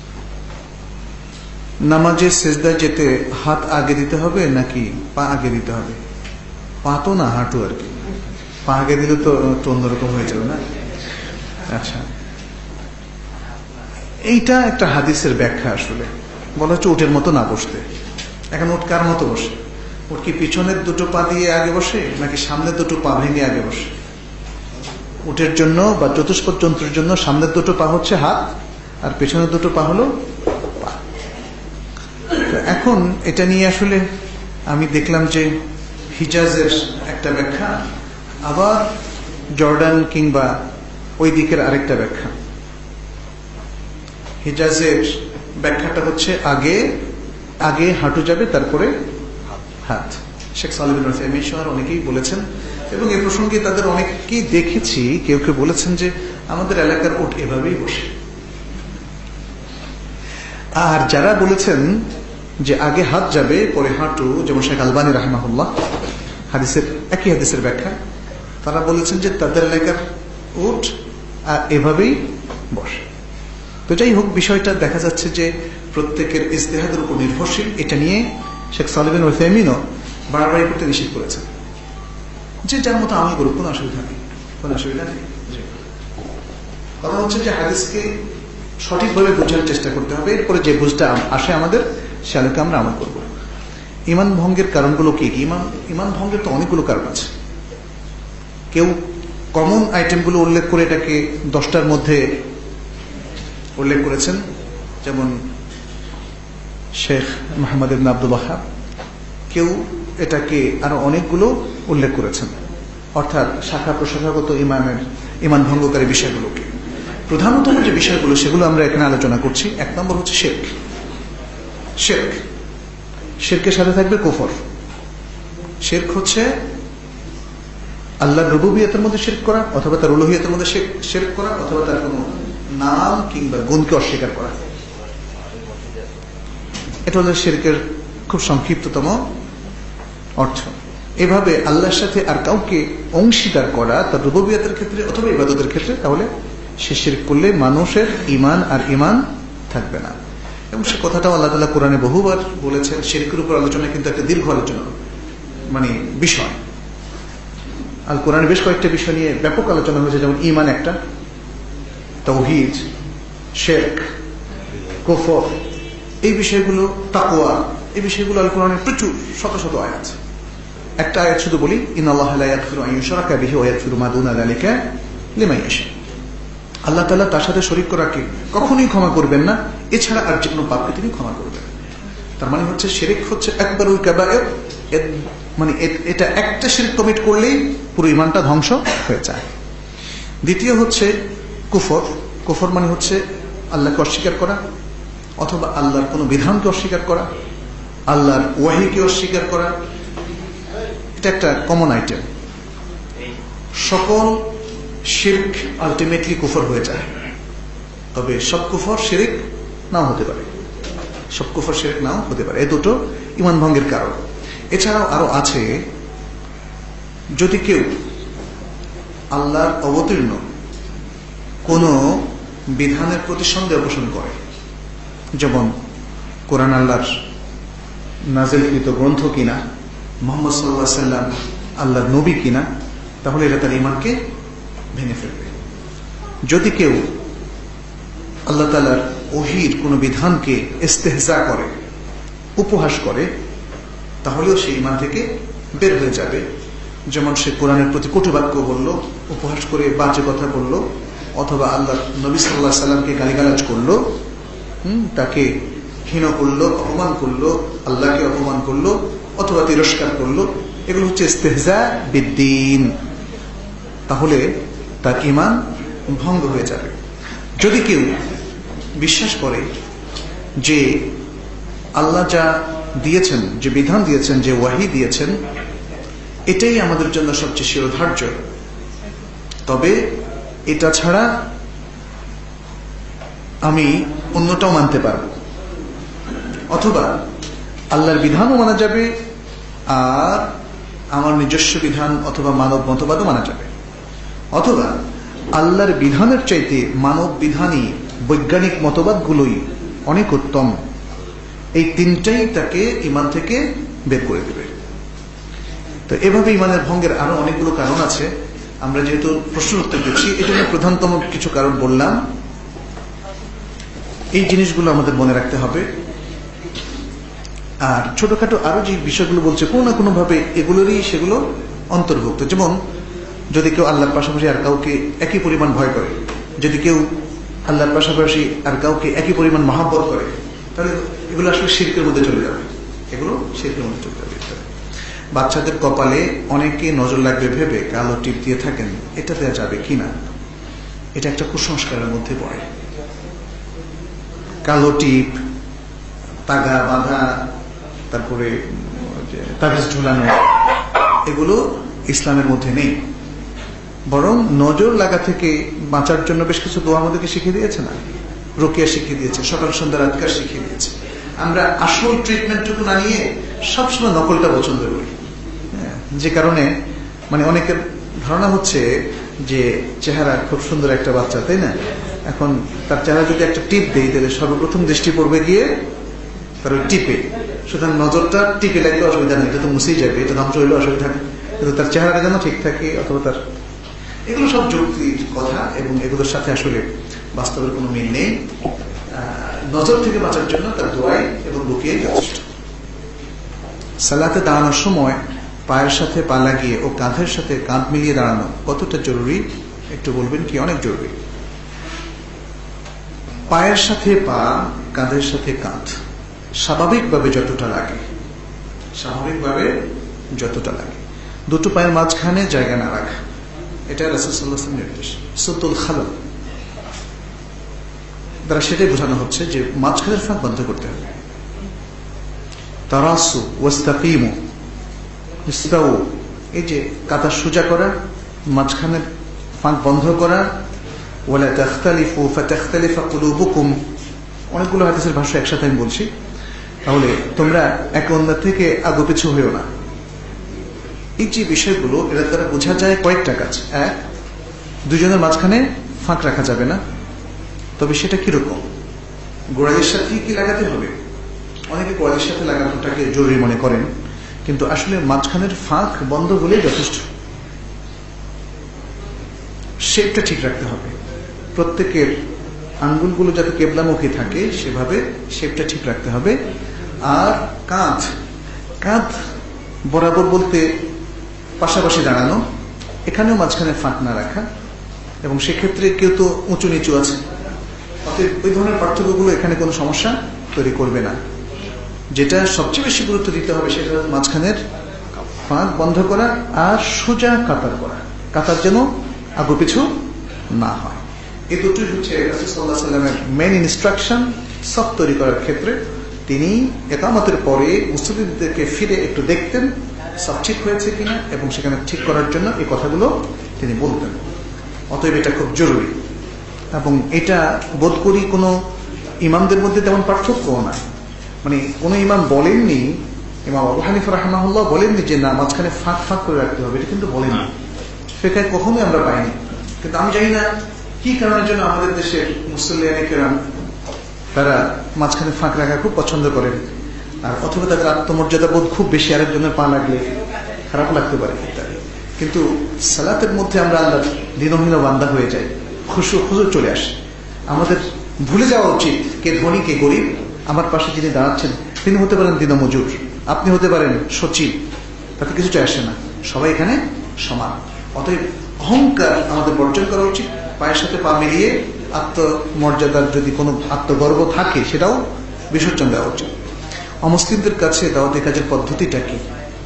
নামাজে সেজদায় যেতে হাত আগে দিতে হবে নাকি পা আগে দিতে হবে? পা তো না, হাঁটু আর কি। পা আগে দিলে তো অন্যরকম হয়ে যাবে না? আচ্ছা, এইটা একটা হাদিসের ব্যাখ্যা। আসলে বলা হচ্ছে উটের মতো না বসতে। এখন উট কার মতো বসে? উট কি পিছনের দুটো পা দিয়ে আগে বসে নাকি সামনের দুটো পা ভেঙে আগে বসে? উটের জন্য বা চতুষ্পদ যন্ত্রের জন্য সামনের দুটো পা হচ্ছে হাত, আর পেছনের দুটো পা হলো পা। এখন এটা নিয়ে আসলে আমি দেখলাম যে হিজাজের একটা ব্যাখ্যা, আবার জর্ডান কিংবা ওই দিকের আরেকটা ব্যাখ্যা। হিজাজের ব্যাখ্যাটা হচ্ছে আগে আগে হাঁটু যাবে, তারপরে হাত। শেখ সালেহ বিন উসাইমিন সহ অনেকেই বলেছেন, এবং এ প্রসঙ্গে তাদের অনেককেই দেখেছি, কেউ কেউ বলেছেন যে আমাদের এলাকার উট এভাবেই বসে। আর যারা বলেছেন যে আগে হাত যাবে পরে হাঁটু, যেমন শেখ আলবানী রাহিমাহুল্লাহ, হাদিসের একই হাদিসের ব্যাখ্যা, তারা বলেছেন যে তাদের এলাকার উট এভাবেই বসে। তো যাই হোক, বিষয়টা দেখা যাচ্ছে যে প্রত্যেকের ইজতিহাদের উপর নির্ভরশীল। এটা নিয়ে শেখ সালেহ বিন উসাইমিনও বাড়াবাড়ি করতে নিষেধ করেছেন, যে যার মতো আমল করুক, কোনো অসুবিধা নেই, কোনো অসুবিধা নেই। কথা হচ্ছে যে হাদিসকে সঠিকভাবে বোঝার চেষ্টা করতে হবে, এরপরে যে বুঝটা আসে আমাদের সে আলোকে আমরা আমল করব। ইমান ভঙ্গের কারণগুলো কি কি? ইমান ইমান ভঙ্গের তো অনেকগুলো কারণ আছে। কেউ কমন আইটেমগুলো উল্লেখ করে এটাকে দশটার মধ্যে উল্লেখ করেছেন, যেমন শেখ মোহাম্মদ ইবনে আব্দুল ওয়াহাব। কেউ এটাকে আরো অনেকগুলো উল্লেখ করেছেন, অর্থাৎ শাখা প্রশাখাগত ইমানের ইমান ভঙ্গকারী বিষয়গুলোকে। প্রধানতম যে বিষয়গুলো সেগুলো আমরা এখানে আলোচনা করছি। এক নম্বর হচ্ছে শিরক। শিরক শিরকের সাথে থাকবে কুফর। শিরক হচ্ছে আল্লাহর রুবুবিয়তের মধ্যে শিরক করা, অথবা তার উলুহিয়তের মধ্যে শিরক করা, অথবা তার কোনো নাম কিংবা গুণকে অস্বীকার করা। এটা হলো শিরকের খুব সংক্ষিপ্ততম অর্থ। এভাবে আল্লাহর সাথে আর কাউকে অংশীদার করা তার রুবুবিয়তের ক্ষেত্রে অথবা ইবাদতের ক্ষেত্রে, তাহলে সে শিরক করলে মানুষের ঈমান আর ঈমান থাকবে না। এবং সে কথাটাও আল্লাহ তাআলা কোরআনে বহুবার বলেছেন। শিরকের উপর আলোচনা কিন্তু একটা দীর্ঘ আলোচনা, মানে বিষয়। আল কোরআনে বেশ কয়েকটা বিষয় নিয়ে ব্যাপক আলোচনা হয়েছে, যেমন ঈমান একটা, তাওহীদ, শিরক, কুফর, এই বিষয়গুলো, তাকওয়া, এই বিষয়গুলো আল কোরআনে প্রচুর, শত শত আয়াত। একটা আয়াত শুধু বলি, ইন্নাল্লাহা লা ইয়াগফিরু আন ইউশরাকা বিহি ওয়া ইয়াগফিরু মা দুনা যালিকা লিমান ইয়াশা। আল্লাহ তাআলা তার সাথে শরীক করাকে কখনোই ক্ষমা করবেন না, এছাড়া আর যে কোনো পাপকে তিনি ক্ষমা করবেন। তার মানে হচ্ছে শিরক হচ্ছে আকবারুল কাবায়ের, মানে এটা একটা শিরক কমিট করলেই পুরো ঈমানটা ধ্বংস হয়ে যায়। দ্বিতীয় হচ্ছে কুফর। কুফর মানে হচ্ছে আল্লাহকে অস্বীকার করা, অথবা আল্লাহর কোনো বিধানকে অস্বীকার করা, আল্লাহর ওয়াহিকে অস্বীকার করা। এটা একটা কমন আইটেম। সকল শিরক আলটিমেটলি কুফর হয়ে যায়, তবে সব কুফর শিরক নাও হতে পারে, সব কুফর শিরক নাও হতে পারে। এই দুটো ঈমান ভঙ্গের কারণ। এছাড়াও আরো আছে, যদি কেউ আল্লাহর অবতীর্ণ কোন বিধানের প্রতি সন্দেহ পোষণ করে, যেমন কোরআন আল্লাহর নাজিলকৃত গ্রন্থ কিনা, মুহাম্মদ সাল্লাল্লাহু আলাইহি ওয়াসাল্লাম আল্লাহর নবী কিনা, তাহলে এটা তার ঈমানকে ভেঙে ফেলবে। যদি কেউ আল্লাহ তাআলার ওহীর কোন বিধানকে ইস্তেহজা করে, উপহাস করে, তাহলেও সে ঈমান থেকে বের হয়ে যাবে। যেমন সে কোরআনের প্রতি কটুবাক্য বলল, উপহাস করে বাজে কথা বলল, অথবা আল্লাহর নবী সাল্লাল্লাহু আলাইহি সাল্লামকে গালিগালাজ করলো, হুম তাকে হীন করলো, অপমান করলো, আল্লাহকে অপমান করলো, অথবা তিরস্কার করলো। এগুলো হচ্ছে ইস্তেহজা বিদ্দীন। তাহলে তার ঈমান ভঙ্গ হয়ে যাবে। যদি কেউ বিশ্বাস করে যে আল্লাহ যা দিয়েছেন, যে বিধান দিয়েছেন, যে ওয়াহি দিয়েছেন, এটাই আমাদের জন্য সবচেয়ে শিরোধার্য, তবে এটা ছাড়া আমি অন্যটাও মানতে পারব, অথবা আল্লাহর বিধানও মানা যাবে আর আমার নিজস্ব বিধান অথবা মানব মতবাদও মানা যাবে, অথবা আল্লাহর বিধানের চাইতে মানব বিধানই, বৈজ্ঞানিক মতবাদগুলোই অনেক উত্তম। এই তিনটাই তাকে ঈমান থেকে বের করে দেবে। তো এভাবে ঈমানের ভঙ্গের আরো অনেকগুলো কারণ আছে। আমরা যেহেতু প্রশ্ন উত্তর দিচ্ছি, এই জন্য প্রধানতম কিছু কারণ বললাম। এই জিনিসগুলো আমাদের মনে রাখতে হবে। আর ছোটখাটো আরো যে বিষয়গুলো বলছে কোনো না কোনো ভাবে এগুলোরই সেগুলো অন্তর্ভুক্ত। যেমন যদি কেউ আল্লাহর পাশাপাশি আর কাউকে একই পরিমাণ ভয় করে, যদি কেউ আল্লাহর পাশাপাশি আর কাউকে একই পরিমাণ মহাব্বত করে, তাহলে এগুলো আসলে শিরকের মধ্যে চলে যাবে, এগুলো শিরকের মধ্যে চলে যাবে। বাচ্চাদের কপালে অনেকে নজর লাগবে ভেবে কালো টিপ দিয়ে থাকেন, এটা দেওয়া যাবে কিনা, এটা একটা কুসংস্কারের মধ্যে পড়ে। কালো টিপ, তাগা বাঁধা, তারপরে তাবিজ ঝুলানো, এগুলো ইসলামের মধ্যে নেই। বরং নজর লাগা থেকে বাঁচার জন্য বেশ কিছু দোয়া আমাদেরকে শিখিয়ে দিয়েছে না, রুকিয়া শিখিয়ে দিয়েছে, সকাল সন্ধ্যা রাতকার শিখিয়ে দিয়েছে। আমরা আসল ট্রিটমেন্টটুকু না নিয়ে সবসময় নকলটা পছন্দ করি, যে কারণে মানে অনেকের ধারণা হচ্ছে যে চেহারা খুব সুন্দর একটা বাচ্চা, তাই না? এখন তার চেহারা যদি একটা টিপ দেই তাহলে সর্বপ্রথম দৃষ্টি পড়বে গিয়ে তার ওই টিপে। সুতরাং নজরটা টিপে লাগলে অসুবিধা নেই, এটা তো মুছেই যাবে, এটা ধ্বংস হইলে অসুবিধা থাকে, কিন্তু তার চেহারাটা যেন ঠিক থাকে, অথবা তার এগুলো সব যুক্তির কথা এবং এগুলোর সাথে আসলে বাস্তবের কোনো মিল নেই। নজর থেকে বাঁচার জন্য তার দোয়াই এবং রুকিয়াই যথেষ্ট। সালাতে দাঁড়ানোর সময় পায়ের সাথে পা লাগিয়ে ও কাঁধের সাথে কাঁধ মিলিয়ে দাঁড়ানো কতটা জরুরি একটু বলবেন কি? অনেক জরুরি। পায়ের সাথে পা, কাঁধের সাথে কাঁধ স্বাভাবিকভাবে যতটা লাগে, স্বাভাবিকভাবে যতটা লাগে, দুটো পায়ের মাঝখানে জায়গা না রাখা, এটা রাসূল সাল্লাল্লাহু আলাইহি ওয়াসাল্লামের নির্দেশ। সুতুল খালাল দ্বারা সেটাই বোঝানো হচ্ছে যে মাঝখানের ফাঁক বন্ধ করতে হবে। তারাসু ওয়াস্তাকিমু ইস্তাউ, এই যে কাঁধা সোজা করা, মাঝখানের ফাঁক বন্ধ করা। ওয়ালা তাখতালিফু ফাতাখতালিফা কুলুবুকুম, অনেকগুলো হাদিসের ভাষা একসাথে আমি বলছি, তাহলে তোমরা একে অন্যের থেকে আগু পিছু হইও না। এই যে বিষয়গুলো, এর দ্বারা বোঝা যায় কয়েকটা কাজ। এক, দুজনের মাঝখানে ফাঁক রাখা যাবে না, তবে সেটা কিরকম? গোড়ালির সাথে কি লাগাতে হবে? অনেকে গোড়ালির সাথে লাগানোটাকে জরুরি মনে করেন, কিন্তু আসলে মাঝখানের ফাঁক বন্ধ হলেই যথেষ্ট। শেপটা ঠিক রাখতে হবে, প্রত্যেকের আঙ্গুলগুলো যাতে কেবলামুখী থাকে সেভাবে শেপটা ঠিক রাখতে হবে। আর কাঁধ, কাঁধ বরাবর বলতে পাশাপাশি দাঁড়ানো, এখানেও মাঝখানে ফাঁক না রাখা, এবং সেক্ষেত্রে কেউ তো উঁচু নিচু আছে, অতএব ওই ধরনের পার্থক্যগুলো এখানে কোনো সমস্যা তৈরি করবে না। যেটা সবচেয়ে বেশি গুরুত্ব দিতে হবে সেটা হচ্ছে মাঝখানের ফাঁক বন্ধ করা আর সোজা কাতার করা, কাতার যেন আগু পিছু না হয়। এই দুটোই হচ্ছে রাসূল সাল্লাল্লাহু আলাইহি ওয়াসাল্লামের মেইন ইনস্ট্রাকশন সব তৈরি করার ক্ষেত্রে। তিনি ইকামতের পরে মুসল্লিদেরকে ফিরে একটু দেখতেন সব ঠিক হয়েছে কিনা, এবং সেখানে ঠিক করার জন্য এই কথাগুলো তিনি বলতেন। অতএব এটা খুব জরুরি, এবং এটা বোধ করি কোনো ইমামদের মধ্যে তেমন পার্থক্যও নাই। মানে কোন ইমাম বলেননি, ইমাম আবু হানিফা রাহিমাহুল্লাহ বলেননি যে না মাঝখানে ফাঁক ফাঁক করে রাখতে হবে, এটা কিন্তু বলেননি, ফিকহে কখনোই আমরা পাইনি। কিন্তু আমি জানি না কি কারণের জন্য আমাদের দেশের মুসল্লিয়ানে কেরাম তারা মাঝখানে ফাঁক রাখা খুব পছন্দ করেন, আর অথবা তাদের আত্মমর্যাদা বোধ খুব বেশি, আরেকজনের পা লাগলে খারাপ লাগতে পারে ইত্যাদি। কিন্তু সালাতের মধ্যে আমরা আল্লাহর দীনহীন বান্দা হয়ে যাই, খুশু খুশু চলে আসে। আমাদের ভুলে যাওয়া উচিত কে ধনী কে গরিব। আমার পাশে যিনি দাঁড়াচ্ছেন তিনি হতে পারেন দিনমজুর, আপনি হতে পারেন সচিব, তাতে কিছু চাই আসে না, সবাই এখানে সমান। অতএব অহংকার আমাদের বর্জন করা উচিত, পায়ের সাথে পা মিলিয়ে আত্মমর্যাদার যদি কোনো আত্মগর্ব থাকে সেটাও বিসর্জন দেওয়া উচিত। অমুসলিমদের কাছে দাওয়াতি কাজের পদ্ধতিটা কি?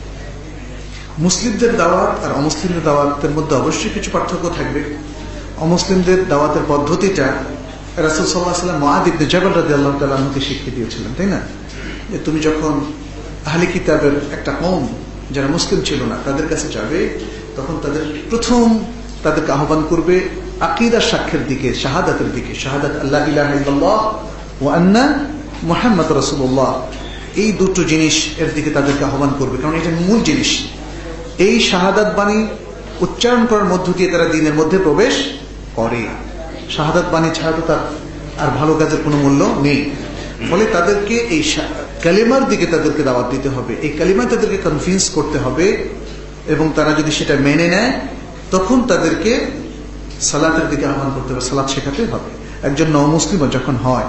মুসলিমদের দাওয়াত আর অমুসলিমদের দাওয়াতের মধ্যে অবশ্যই কিছু পার্থক্য থাকবে। অমুসলিমদের দাওয়াতের পদ্ধতিটা রাসূল সাল্লাল্লাহু আলাইহি ওয়াসাল্লাম মুআয ইবনে জাবাল রাদিয়াল্লাহু তাআলা আনহুকে শিখিয়ে দিয়েছিলেন, তাই না? যে তুমি যখন আহলে কিতাবের একটা কওম যারা মুসলিম ছিল না তাদের কাছে যাবে, তখন তাদের প্রথম তাদেরকে আহ্বান করবে আকীদার সাক্ষ্যের দিকে, শাহাদাতের দিকে, শাহাদাত আল্লা ইলাহা ইল্লাল্লাহ ওয়া আন্না মুহাম্মাদুর রাসূলুল্লাহ, এই দুটো জিনিস এর দিকে তাদেরকে আহ্বান করবে, কারণ এটা মূল জিনিস। এই শাহাদাত বাণী উচ্চারণ করার মধ্য দিয়ে তারা দ্বীনের মধ্যে প্রবেশ করে। শাহাদাত বাণী ছাড়া তো তার আর ভালো কাজের কোনো মূল্য নেই। ফলে তাদেরকে এই কালিমার দিকে তাদেরকে দাওয়াত দিতে হবে, এই কালিমায় তাদেরকে কনভিন্স করতে হবে, এবং তারা যদি সেটা মেনে নেয় তখন তাদেরকে সালাতের দিকে আহ্বান করতে হবে, সালাত শেখাতে হবে। একজন নও মুসলিমও যখন হয়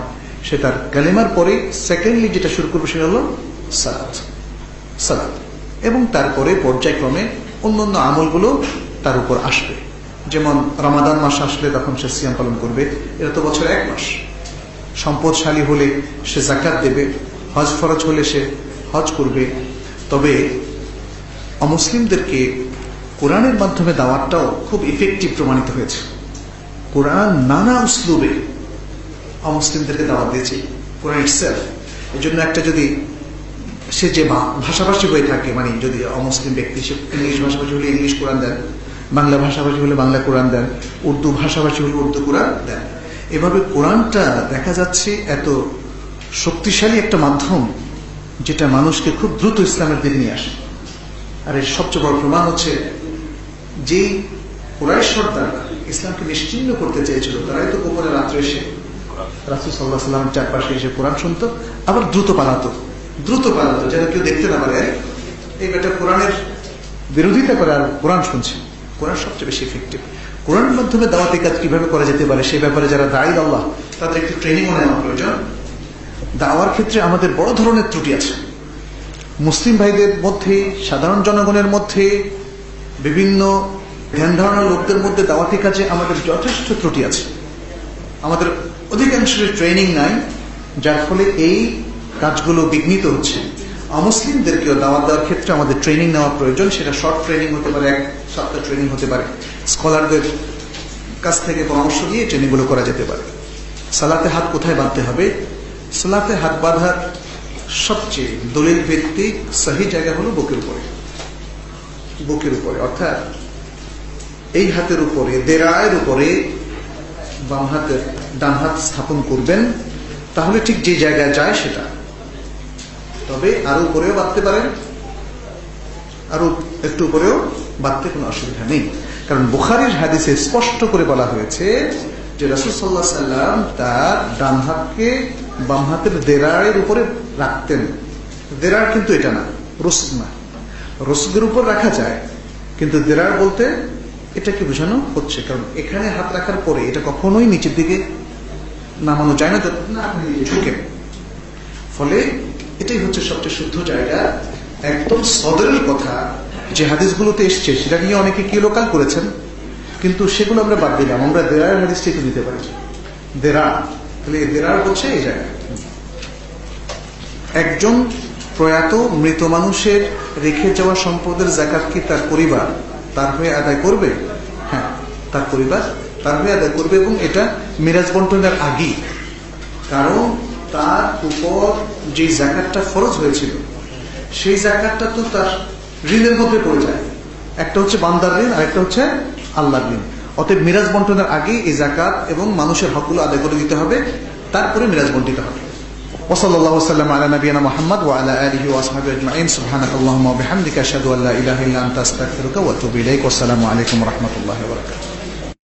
সে তার কালেমার পরে সেকেন্ডলি যেটা শুরু করবে সেটা হলো সালাত সালাত এবং তারপরে পর্যায়ক্রমে অন্যান্য আমলগুলো তার উপর আসবে। যেমন রমাদান মাস আসলে তখন সে সিয়াম পালন করবে, এটা তো বছর এক মাস। সম্পদশালী হলে সে যাকাত দেবে, হজ ফরজ হলে সে হজ করবে। তবে অমুসলিমদেরকে কোরআনের মাধ্যমে দাওয়াতটাও খুব ইফেক্টিভ প্রমাণিত হয়েছে। কোরআন নানা উসলুবে অমুসলিমদেরকে দাওয়াত দিয়েছে, কোরআন ইটসেলফ। এই জন্য একটা যদি সে যে ভাষাভাষী হয়ে থাকে, মানে যদি অমুসলিম ব্যক্তি সে ইংলিশ ভাষাভাষী হলে ইংলিশ কোরআন দেন, বাংলা ভাষাভাষী হলে বাংলা কোরআন দেন, উর্দু ভাষাভাষী হলে উর্দু কোরআন দেন। এভাবে কোরআনটা দেখা যাচ্ছে এত শক্তিশালী একটা মাধ্যম যেটা মানুষকে খুব দ্রুত ইসলামের দিকে নিয়ে আসে। আর এর সবচেয়ে বড় প্রমাণ হচ্ছে যেই কুরাইশ সর্দাররা ইসলামকে নিশ্চিহ্ন করতে চেয়েছিল, তারাই তো গোপনে রাত্রে এসে রাসূল সাল্লাল্লাহু আলাইহি ওয়াসাল্লামের চারপাশে এসে কোরআন শুনতো, আবার দ্রুত পালাতো দ্রুত পালাতো যেন কেউ দেখতে না পারে এই বেটা কোরআনের বিরোধিতা করে আর কোরআন শুনছে। কোরআন সবচেয়ে বেশি ইফেক্টিভ। কোরআনের মাধ্যমে দাওয়াতি কাজ কিভাবে করা যেতে পারে সেই ব্যাপারে যারা দায়ী আল্লাহ, তাদের একটু ট্রেনিংও নেওয়া প্রয়োজন। দাওয়ার ক্ষেত্রে আমাদের বড় ধরনের ত্রুটি আছে। মুসলিম ভাইদের মধ্যে, সাধারণ জনগণের মধ্যে, বিভিন্ন ধ্যান ধারণার লোকদের মধ্যে দাওয়াতি কাজে আমাদের যথেষ্ট ত্রুটি আছে। আমাদের অধিকাংশের ট্রেনিং নাই, যার ফলে এই কাজগুলো বিঘ্নিত হচ্ছে। অমুসলিমদেরকেও দাওয়াত দেওয়ার ক্ষেত্রে আমাদের ট্রেনিং নেওয়া প্রয়োজন। সেটা শর্ট ট্রেনিং হতে পারে, এক সপ্তাহ ট্রেনিং হতে পারে, স্কলারদের কাছ থেকে পরামর্শ দিয়ে ট্রেনিংগুলো করা যেতে পারে। সালাতে হাত কোথায় বাঁধতে হবে? সালাতে হাত বাঁধার সবচেয়ে দলিল ভিত্তিক সহি জায়গা হলো বুকের উপরে। বুকের উপরে অর্থাৎ এই হাতের উপরে, দেরায়ের উপরে বাম হাতের ডান হাত স্থাপন করবেন, তাহলে ঠিক যে জায়গায় যায় সেটা। তবে আরো উপরেও বাঁধতে পারেন, আরো একটু উপরেও বাঁধতে কোনো অসুবিধা নেই। কারণ বুখারীর হাদিসে স্পষ্ট করে বলা হয়েছে যে রাসূল সাল্লাল্লাহু আলাইহি ওয়াসাল্লাম তার ডান হাতকে বাম হাতের দেরায়ের উপরে রাখতেন। দেরার কিন্তু এটা না, রসুক না। রসুকের উপর রাখা যায়, কিন্তু দেরার বলতে এটাকে বোঝানো হচ্ছে, কারণ এখানে হাত রাখার পরে এটা কখনোই নিচের দিকে নামানো যায় না, যতক্ষণ না আপনি ঝুঁকেন। ফলে এটাই হচ্ছে সবচেয়ে শুদ্ধ জায়গা। একদম সদরের কথা যে হাদিসগুলোতে এসছে সেটা নিয়ে অনেকে কি লোকাল করেছেন, কিন্তু সেগুলো আমরা বাদ দিলাম। আমরা দেরার হাদিসটা একটু দিতে পারি। দেরা, তাহলে দেরার হচ্ছে এই জায়গা। একজন প্রয়াত মৃত মানুষের রেখে যাওয়া সম্পদের যাকাত কি তার পরিবার তার হয়ে আদায় করবে? হ্যাঁ, তার পরিবার তার হয়ে আদায় করবে, এবং এটা মিরাজ বন্টনের আগেই। কারণ তার উপর যে যাকাতটা ফরজ হয়েছিল সেই যাকাতটা তো তার ঋণের মধ্যে পড়ে যায়। একটা হচ্ছে বান্দার ঋণ, আর একটা হচ্ছে আল্লাহর ঋণ। অতএব মিরাজ বন্টনের আগে এই যাকাত এবং মানুষের হকগুলো আদায় করে দিতে হবে, তারপরে মিরাজ বন্টিত হবে। وصلى الله وسلم على نبينا محمد وعلى آله وأصحابه أجمعين. سبحانك اللهم وبحمدك أشهد أن لا إله إلا أنت أستغفرك وأتوب إليك. والسلام عليكم ورحمة الله وبركاته.